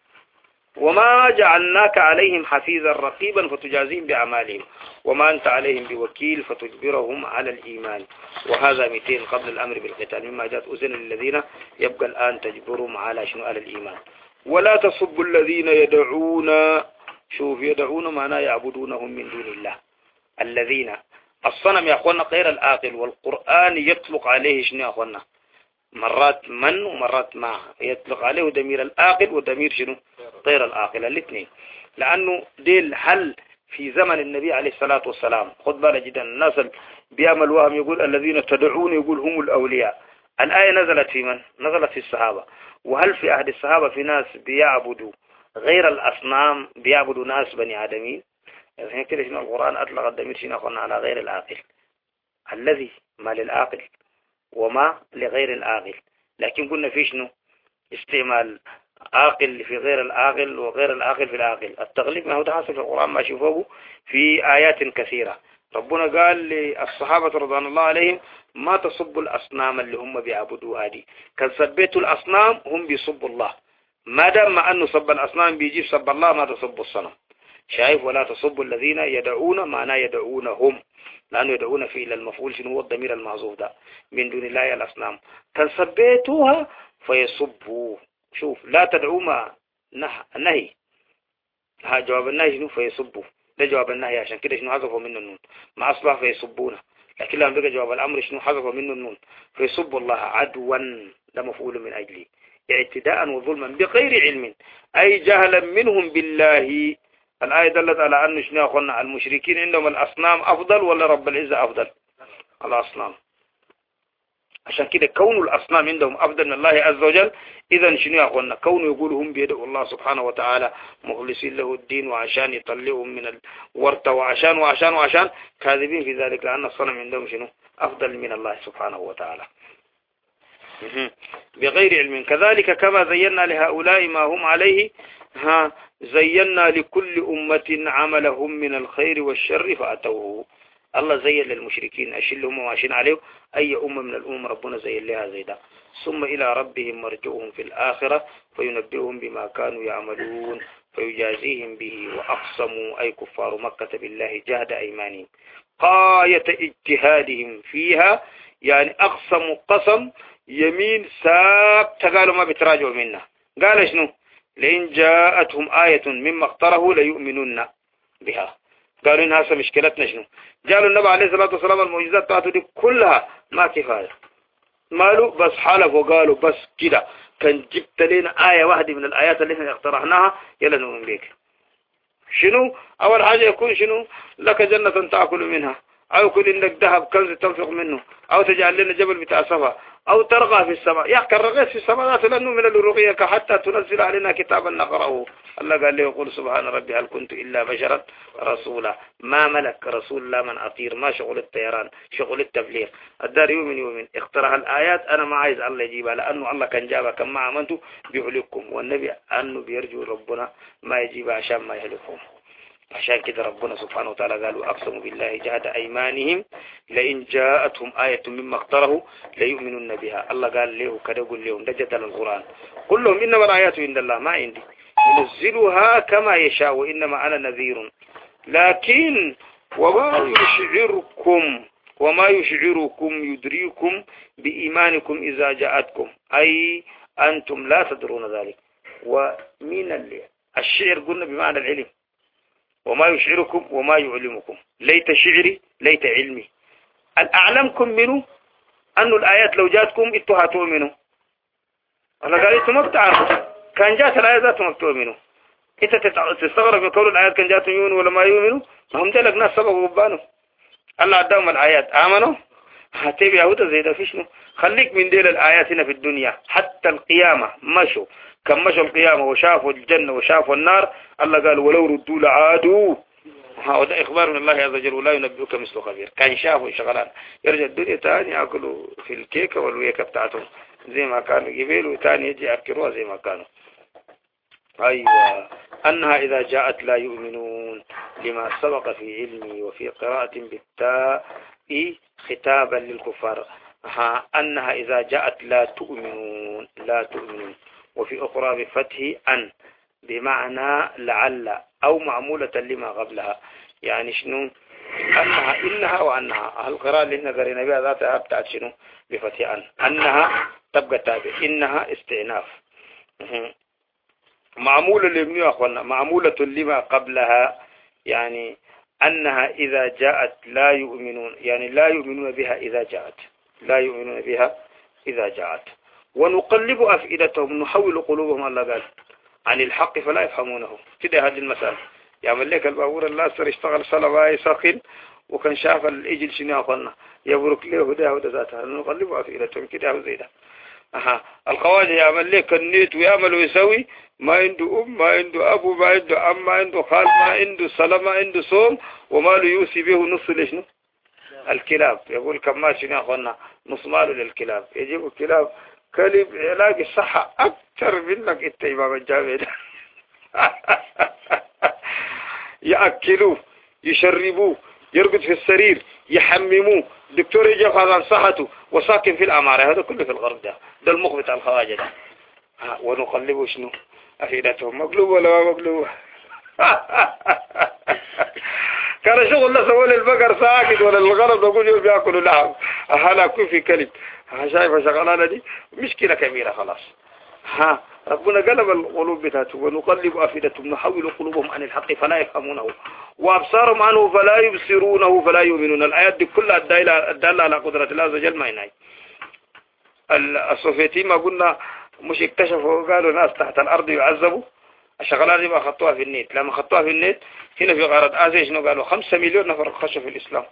A: وما جعلناك عليهم حفيظا رقيبا فتجازيهم بأعمالهم وما أنت عليهم بوكيل فتجبرهم على الإيمان. وهذا مئتين قبل الأمر بالقتال مما جاءت أذن للذين يبقى الآن تجبرهم على شنو على الإيمان. ولا تصبوا الذين يدعون، شوف يدعون معناه يعبدونهم من دون الله. الذين الصنم يا أخوانا غير العاقل، والقرآن يطلق عليه شنو يا أخوانا مرات من ومرات ما، يطلق عليه ضمير العاقل وضمير شنو غير العاقل الاثنين، لأنه ديل هل في زمن النبي عليه الصلاة والسلام. خد بالك جدا الناس بيعمل وهم يقول الذين تدعون يقول هم الأولياء. الآية نزلت في من؟ نزلت في الصحابة. وهل في أحد الصحابة في ناس بيعبدوا غير الأصنام، بيعبدوا ناس بني آدمين؟ يعني كده شنو القرآن أطلق الضمير شنو قلنا على غير العاقل. الذي ما للعاقل وما لغير العاقل، لكن قلنا في شنو استعمال عاقل في غير العاقل وغير العاقل في العاقل. التغليب ما هو ده حاصل في القرآن ما شوفوه في آيات كثيرة. ربنا قال للصحابة رضوان الله عليهم ما تصبوا الأصنام اللي هم بيعبدوها دي، كان سبيتوا الأصنام هم بيصبوا الله. ما دام ما أنه صب الأصنام بيجيب صب الله ما تصبوا الصنم. شايف؟ ولا تصبوا الذين يدعون معناه يدعونهم، لأنه يدعون فيه إلى المفعول شنو هو الضمير المعزوف ده من دون الله الأصنام. كان سبيتوها فيصبوا. شوف لا تدعوا ما نهي، ها جواب النهي شنو فيصبوا، ده جواب النهي عشان كده شنو حذفوا منه النون ما أصبح فيصبونه. لكن لما بقى جواب الأمر شنو حذفوا منه النون فيصبوا الله عدوا، ده مفعول من أجله اعتداء وظلما بغير علم أي جهلا منهم بالله. الآية دلت على أن شنو أخونا المشركين عندهم الأصنام أفضل ولا رب العزة أفضل؟ الأصنام. عشان كده كون الأصنام عندهم أفضل من الله عز وجل. إذا شنو أخونا كون يقولوا هم بيدعوا الله سبحانه وتعالى مخلصين له الدين وعشان يطلعهم من الورطة وعشان وعشان وعشان كاذبين في ذلك، لأن الصنم عندهم شنو أفضل من الله سبحانه وتعالى بغير علم. كذلك كما زينا لهؤلاء ما هم عليه ها زينا لكل أمة عملهم من الخير والشر فأتوه. الله زين للمشركين الشيء اللي هم ماشيين عليه أي أمة من الأمم ربنا زين لها زي ده. ثم إلى ربهم مرجعهم في الآخرة فينبئهم بما كانوا يعملون فيجازيهم به. وأقسموا أي كفار مكة بالله جهد أيمانهم غاية اجتهادهم فيها، يعني أقسموا قسم يمين ساب تقالوا ما بتراجعوا منه. قال شنو لئن جاءتهم آية مما اقترهوا ليؤمنون بها. قالوا إن هذا مشكلتنا شنو؟ قالوا النبي عليه الصلاة والسلام المعجزات بتاعته دي كلها ما كفاية، مالوا بس حلفوا وقالوا بس كده كان جبت لنا آية واحدة من الآيات اللي احنا اقترحناها يلا نؤمن بك. شنو أول حاجة يكون شنو لك جنة تأكل منها، أو يكون إنك ذهب كنز تنفق منه، أو تجعل لنا جبل بتاع صفا، أو ترقى في السماء. يحكي الرغيث في السماء لن نؤمن لرقيك حتى تنزل علينا كتابا نقرأه. الله قال له يقول سبحان ربي هل كنت إلا بشرا رسولا. ما ملك رسول لا من أطير، ما شغل الطيران شغل التبليغ. الدار يؤمن يؤمن اقترح الآيات أنا ما عايز الله يجيبها، لأنه الله كان جابها كما آمنتوا بيهلككم، والنبي أنه بيرجو ربنا ما يجيبها عشان ما يهلكهم. عشان كده ربنا سبحانه وتعالى قالوا أقسموا بالله جهد أيمانهم لئن جاءتهم آية مما اقترحوا ليؤمنون بها. الله قال له كده قل لهم ده جدل القرآن قل لهم إنما الآيات عند الله ما عندي ينزلها كما يشاء وإنما أنا نذير لكن وما يشعركم وما يشعركم يدريكم بإيمانكم إذا جاءتكم أي أنتم لا تدرون ذلك. ومن الشعر قلنا بمعنى العلم، وما يشعركم وما يعلمكم ليت شعري ليت علمي. الأعلمكم منه أن الآيات لو جاتكم إنتوا هتؤمنوا. أنا قال إنتوا ما بتعرفوا كان جات الآيات ذاتهم ما بتؤمنوا. إنت تستغرب من قول الآيات كان جاتهم يؤمنوا ولا ما يؤمنوا؟ ما هم جالك ناس سبقوا وبانوا. الله عداهم الآيات آمنوا هتبي يهودا زي ده فيشنو. خليك من ديل الآيات هنا في الدنيا حتى القيامة مشوا كم مشوا القيامة وشافوا الجنة وشافوا النار. الله قال ولو ردوا لعادوا هذا إخبار من الله عز وجل ولا ينبئك مثل خبير. كان شافوا شغلان يرجع الدنيا تاني يأكلوا في الكيكة والويكة بتاعتهم زي ما كانوا قبيل وتاني يجي يأكلوها زي ما كانوا. أيوة أنها إذا جاءت لا يؤمنون لما سبق في علمي وفي قراءة بالتاء خطابا للكفار. ها أنها إذا جاءت لا تؤمنون لا تؤمنون. وفي أخرى بفتح أن بمعنى لعل أو معمولة لما قبلها. يعني شنو أنها إنها وأنها القراءة اللي نقرينا بها ذاتها بتاعت شنو بفتح أن. أنها تبقى تابع إنها استئناف معمولة لمنو أخوانا معمولة لما قبلها. يعني أنها إذا جاءت لا يؤمنون يعني لا يؤمنون بها إذا جاءت لا يؤمنون بها إذا جاءت. ونقلب أفئدتهم نحول قلوبهم الله قال عن الحق فلا يفهمونه. كده هذه المسألة يعمل لك البابور اللاستر اشتغل صلباي ساخن وكان شاف الإجل شنو أخوانا يبرك له هدا هدا ذاتها. نقلب أفئدتهم كده هو زي ده. أها الخواجة يعمل لك النيت ويعمل ويسوي ما عنده أم ما عنده أبو ما عنده أم ما عنده خال ما عنده صلاة ما عنده صوم وما له يوصي به نص لشنو الكلاب. يقول كما شنو يا أخوانا نص ماله للكلاب. يجيب الكلاب كلب يلاقي الصحة أكثر منك أنت إمام الجامع يأكلوه يشربوه يرقد في السرير يحمموه دكتور يجي عن صحته وساكن في العمارة. هذا كله في الغرب ده ده المخ بتاع الخواجة ده. ونقلبه شنو أفئدتهم مقلوب ولا ما مقلوب كان شغل لا سوى البقر ساكت ولا الغرب نقول يوم بياكلوا لحم. هلا كون في كلب شايفه شغلانه دي مشكله كبيره خلاص. ها ربنا قلب القلوب بتاعته. ونقلب أفئدتهم نحول قلوبهم عن الحق فلا يفهمونه وأبصارهم عنه فلا يبصرونه فلا يؤمنون. الآيات دي كلها الدالة على قدرة الله عز وجل ما يناي. السوفيتي ما قلنا مش اكتشفوا قالوا ناس تحت الأرض يعذبوا. الشغلات دي ما خطوها في النت. لما خطوها في النت هنا في قارة آسيا شنو قالوا خمسة مليون نفر خشوا في الإسلام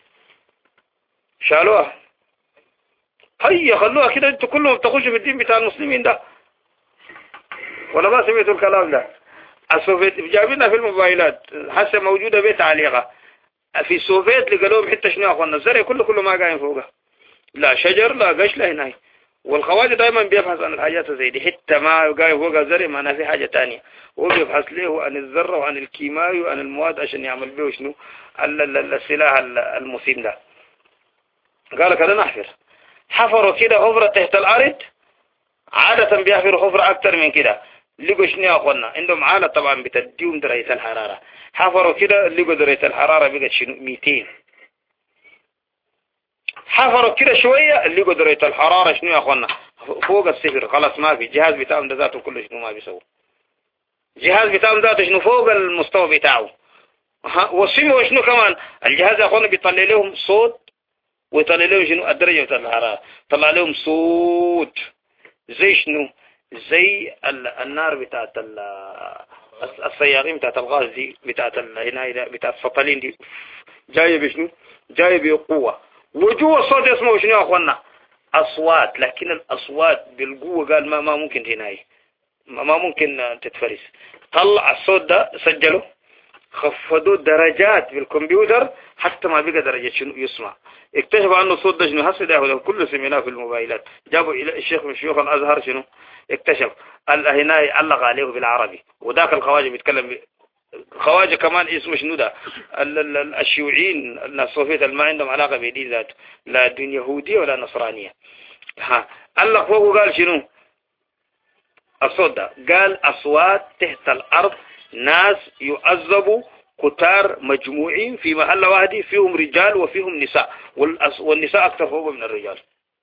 A: شالوها. هيا خلوها كده انتوا كلهم تخشوا في الدين بتاع المسلمين ده ولا ما سمعتوا الكلام ده. السوفيت جايبينها في الموبايلات حسه موجودة بيت عالية في السوفيت اللي قالوا حتى شنو يا اخوانا الزرع كله كله ما قايم فوقها لا شجر لا قش لا هناي. والخواجة دايما بيبحث عن الحاجات زي دي حتى ما قايم فوقها زرع معناها في حاجة تانية. هو بيبحث له عن الذرة وعن الكيماوي وعن المواد عشان يعمل به شنو السلاح المسيم ده. قال كده نحفر حفروا كده حفرة تحت الأرض. عادة بيحفروا حفرة أكتر من كده. لقوا شنو يا أخوانا عندهم عالة طبعا بتديهم درجة الحرارة. حفروا كده لقوا درجة الحرارة بقت شنو مئتين. حفروا كده شوية لقوا درجة الحرارة شنو يا أخوانا فوق الصفر خلاص ما في. جهاز بتاعهم ده ذاته كله شنو ما بيسوي. جهاز بتاعهم ذاته شنو فوق المستوى بتاعه. وسمعوا شنو كمان الجهاز يا أخوانا بيطلع لهم صوت ويطلع لهم شنو الدرجة بتاع الحرارة. طلع لهم صوت زي شنو زي النار بتاعت السيارين بتاعت الغاز دي بتاعت هنا بتاعت السطلين دي جاية بشنو جاية بقوة. وجوه الصوت اسمه شنو يا أخوانا أصوات. لكن الأصوات بالقوة قال ما ما ممكن تناي ما ممكن تتفرس. طلع الصوت ده سجله خفضوا درجات بالكمبيوتر حتى ما بقى درجة شنو يسمع. اكتشفوا انه الصوت ده شنو هسه ده كله سمعناه في الموبايلات. جابوا الى الشيخ من شيوخ الازهر شنو اكتشف هنا علق عليه بالعربي. وذاك الخواجه بيتكلم خواجه كمان اسمه شنو ده الشيوعيين الصوفيت اللي ما عندهم علاقه بدين ذاته لا دين يهوديه ولا نصرانيه. ها علق فوق وقال شنو الصوت ده قال اصوات تحت الارض ناس يعذبوا كتار مجموعين في محل واحد فيهم رجال وفيهم نساء والنساء أكثر فوق من الرجال.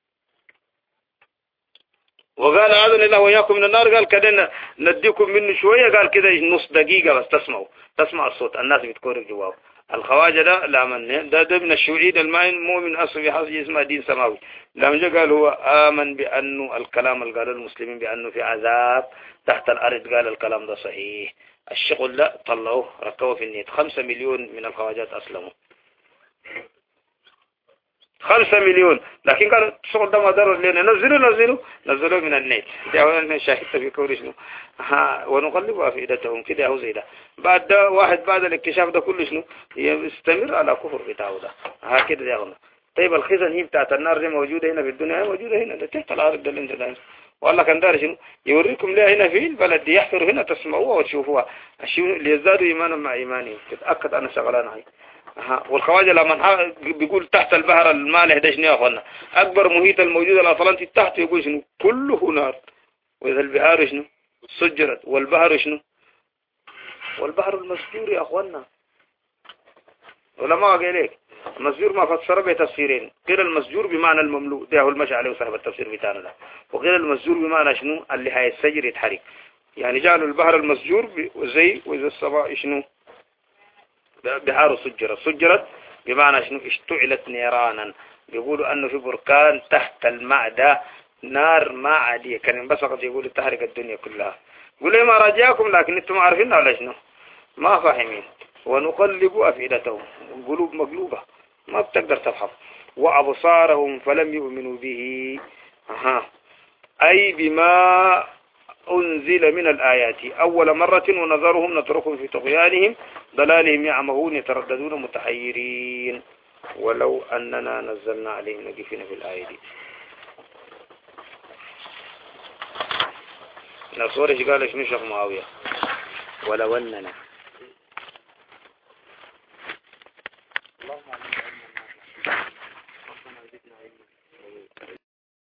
A: وقال أعاذنا الله وإياكم من النار. قال كده نديكم منه شوية. قال كده نص دقيقة بس تسمعوا تسمع الصوت الناس بتكورك جواب. الخواجة ده لا من ده, ده من الشيوعيين الماين مو من أصل في حاجة اسمها دين سماوي. لما جاء قال هو آمن بأنه الكلام اللي قاله المسلمين بأنه في عذاب تحت الأرض. قال الكلام ده صحيح. الشغل لا طلعوه ركبوا في النيت. خمسة مليون من الخواجات أسلموا. خمسة مليون، لكن قالوا الشغل ده ما ضرر لنا، نزلوا نزلوا نزلوا من النت. ده أنا شاهدت في كل شنو ها، ونقلب أفئدتهم كده أو زي ده. بعد ده واحد بعد الاكتشاف ده كله شنو يستمر على كفر بتاعه ده هكذا يا أخونا. طيب الخزن هي بتاعت النار دي موجودة هنا في الدنيا، موجودة هنا ده تحت الأرض ده اللي انت دارس. والله كان دارس شنو يوريكم ليه هنا في البلد دي، يحفروا هنا تسمعوها وتشوفوها ليزدادوا إيمانا مع إيمانهم. تتأكد أنا شغلان هاي. ها، والخواجة لما بيقول تحت البحر المالح ده شنو يا أخوانا، أكبر محيط الموجود الأطلنطي تحت يقول شنو كله نار. وإذا البحار شنو سجرت، والبحر شنو والبحر المسجور يا أخوانا. علماء قال لك المسجور ما فسر بتفسيرين، قيل المسجور بمعنى المملوء ده هو المشي عليه صاحب التفسير بتاعنا ده، وقيل المسجور بمعنى شنو اللي هيسجر يتحرك. يعني جعلوا البحر المسجور زي وإذا السماء شنو بحار سجرت. سجرت بمعنى شنو اشتعلت نيرانا. بيقولوا أنه في بركان تحت الماء ده نار ما عادية، كان انبسقت يقولوا تحرق الدنيا كلها. قولوا ما راجعكم، لكن انتم عارفين ولا شنو ما فاهمين. ونقلب أفئدتهم، قلوب مقلوبة ما بتقدر تفهم، وأبصارهم فلم يؤمنوا به. أها. أي بما أنزل من الآيات أول مرة، ونظرهم نتركهم في طغيانهم ضلالهم يعمهون يترددون متحيرين. ولو أننا نزلنا عليهم نجفين في الآية دي. نصورش قال شنو شيخ معاوية ولو أننا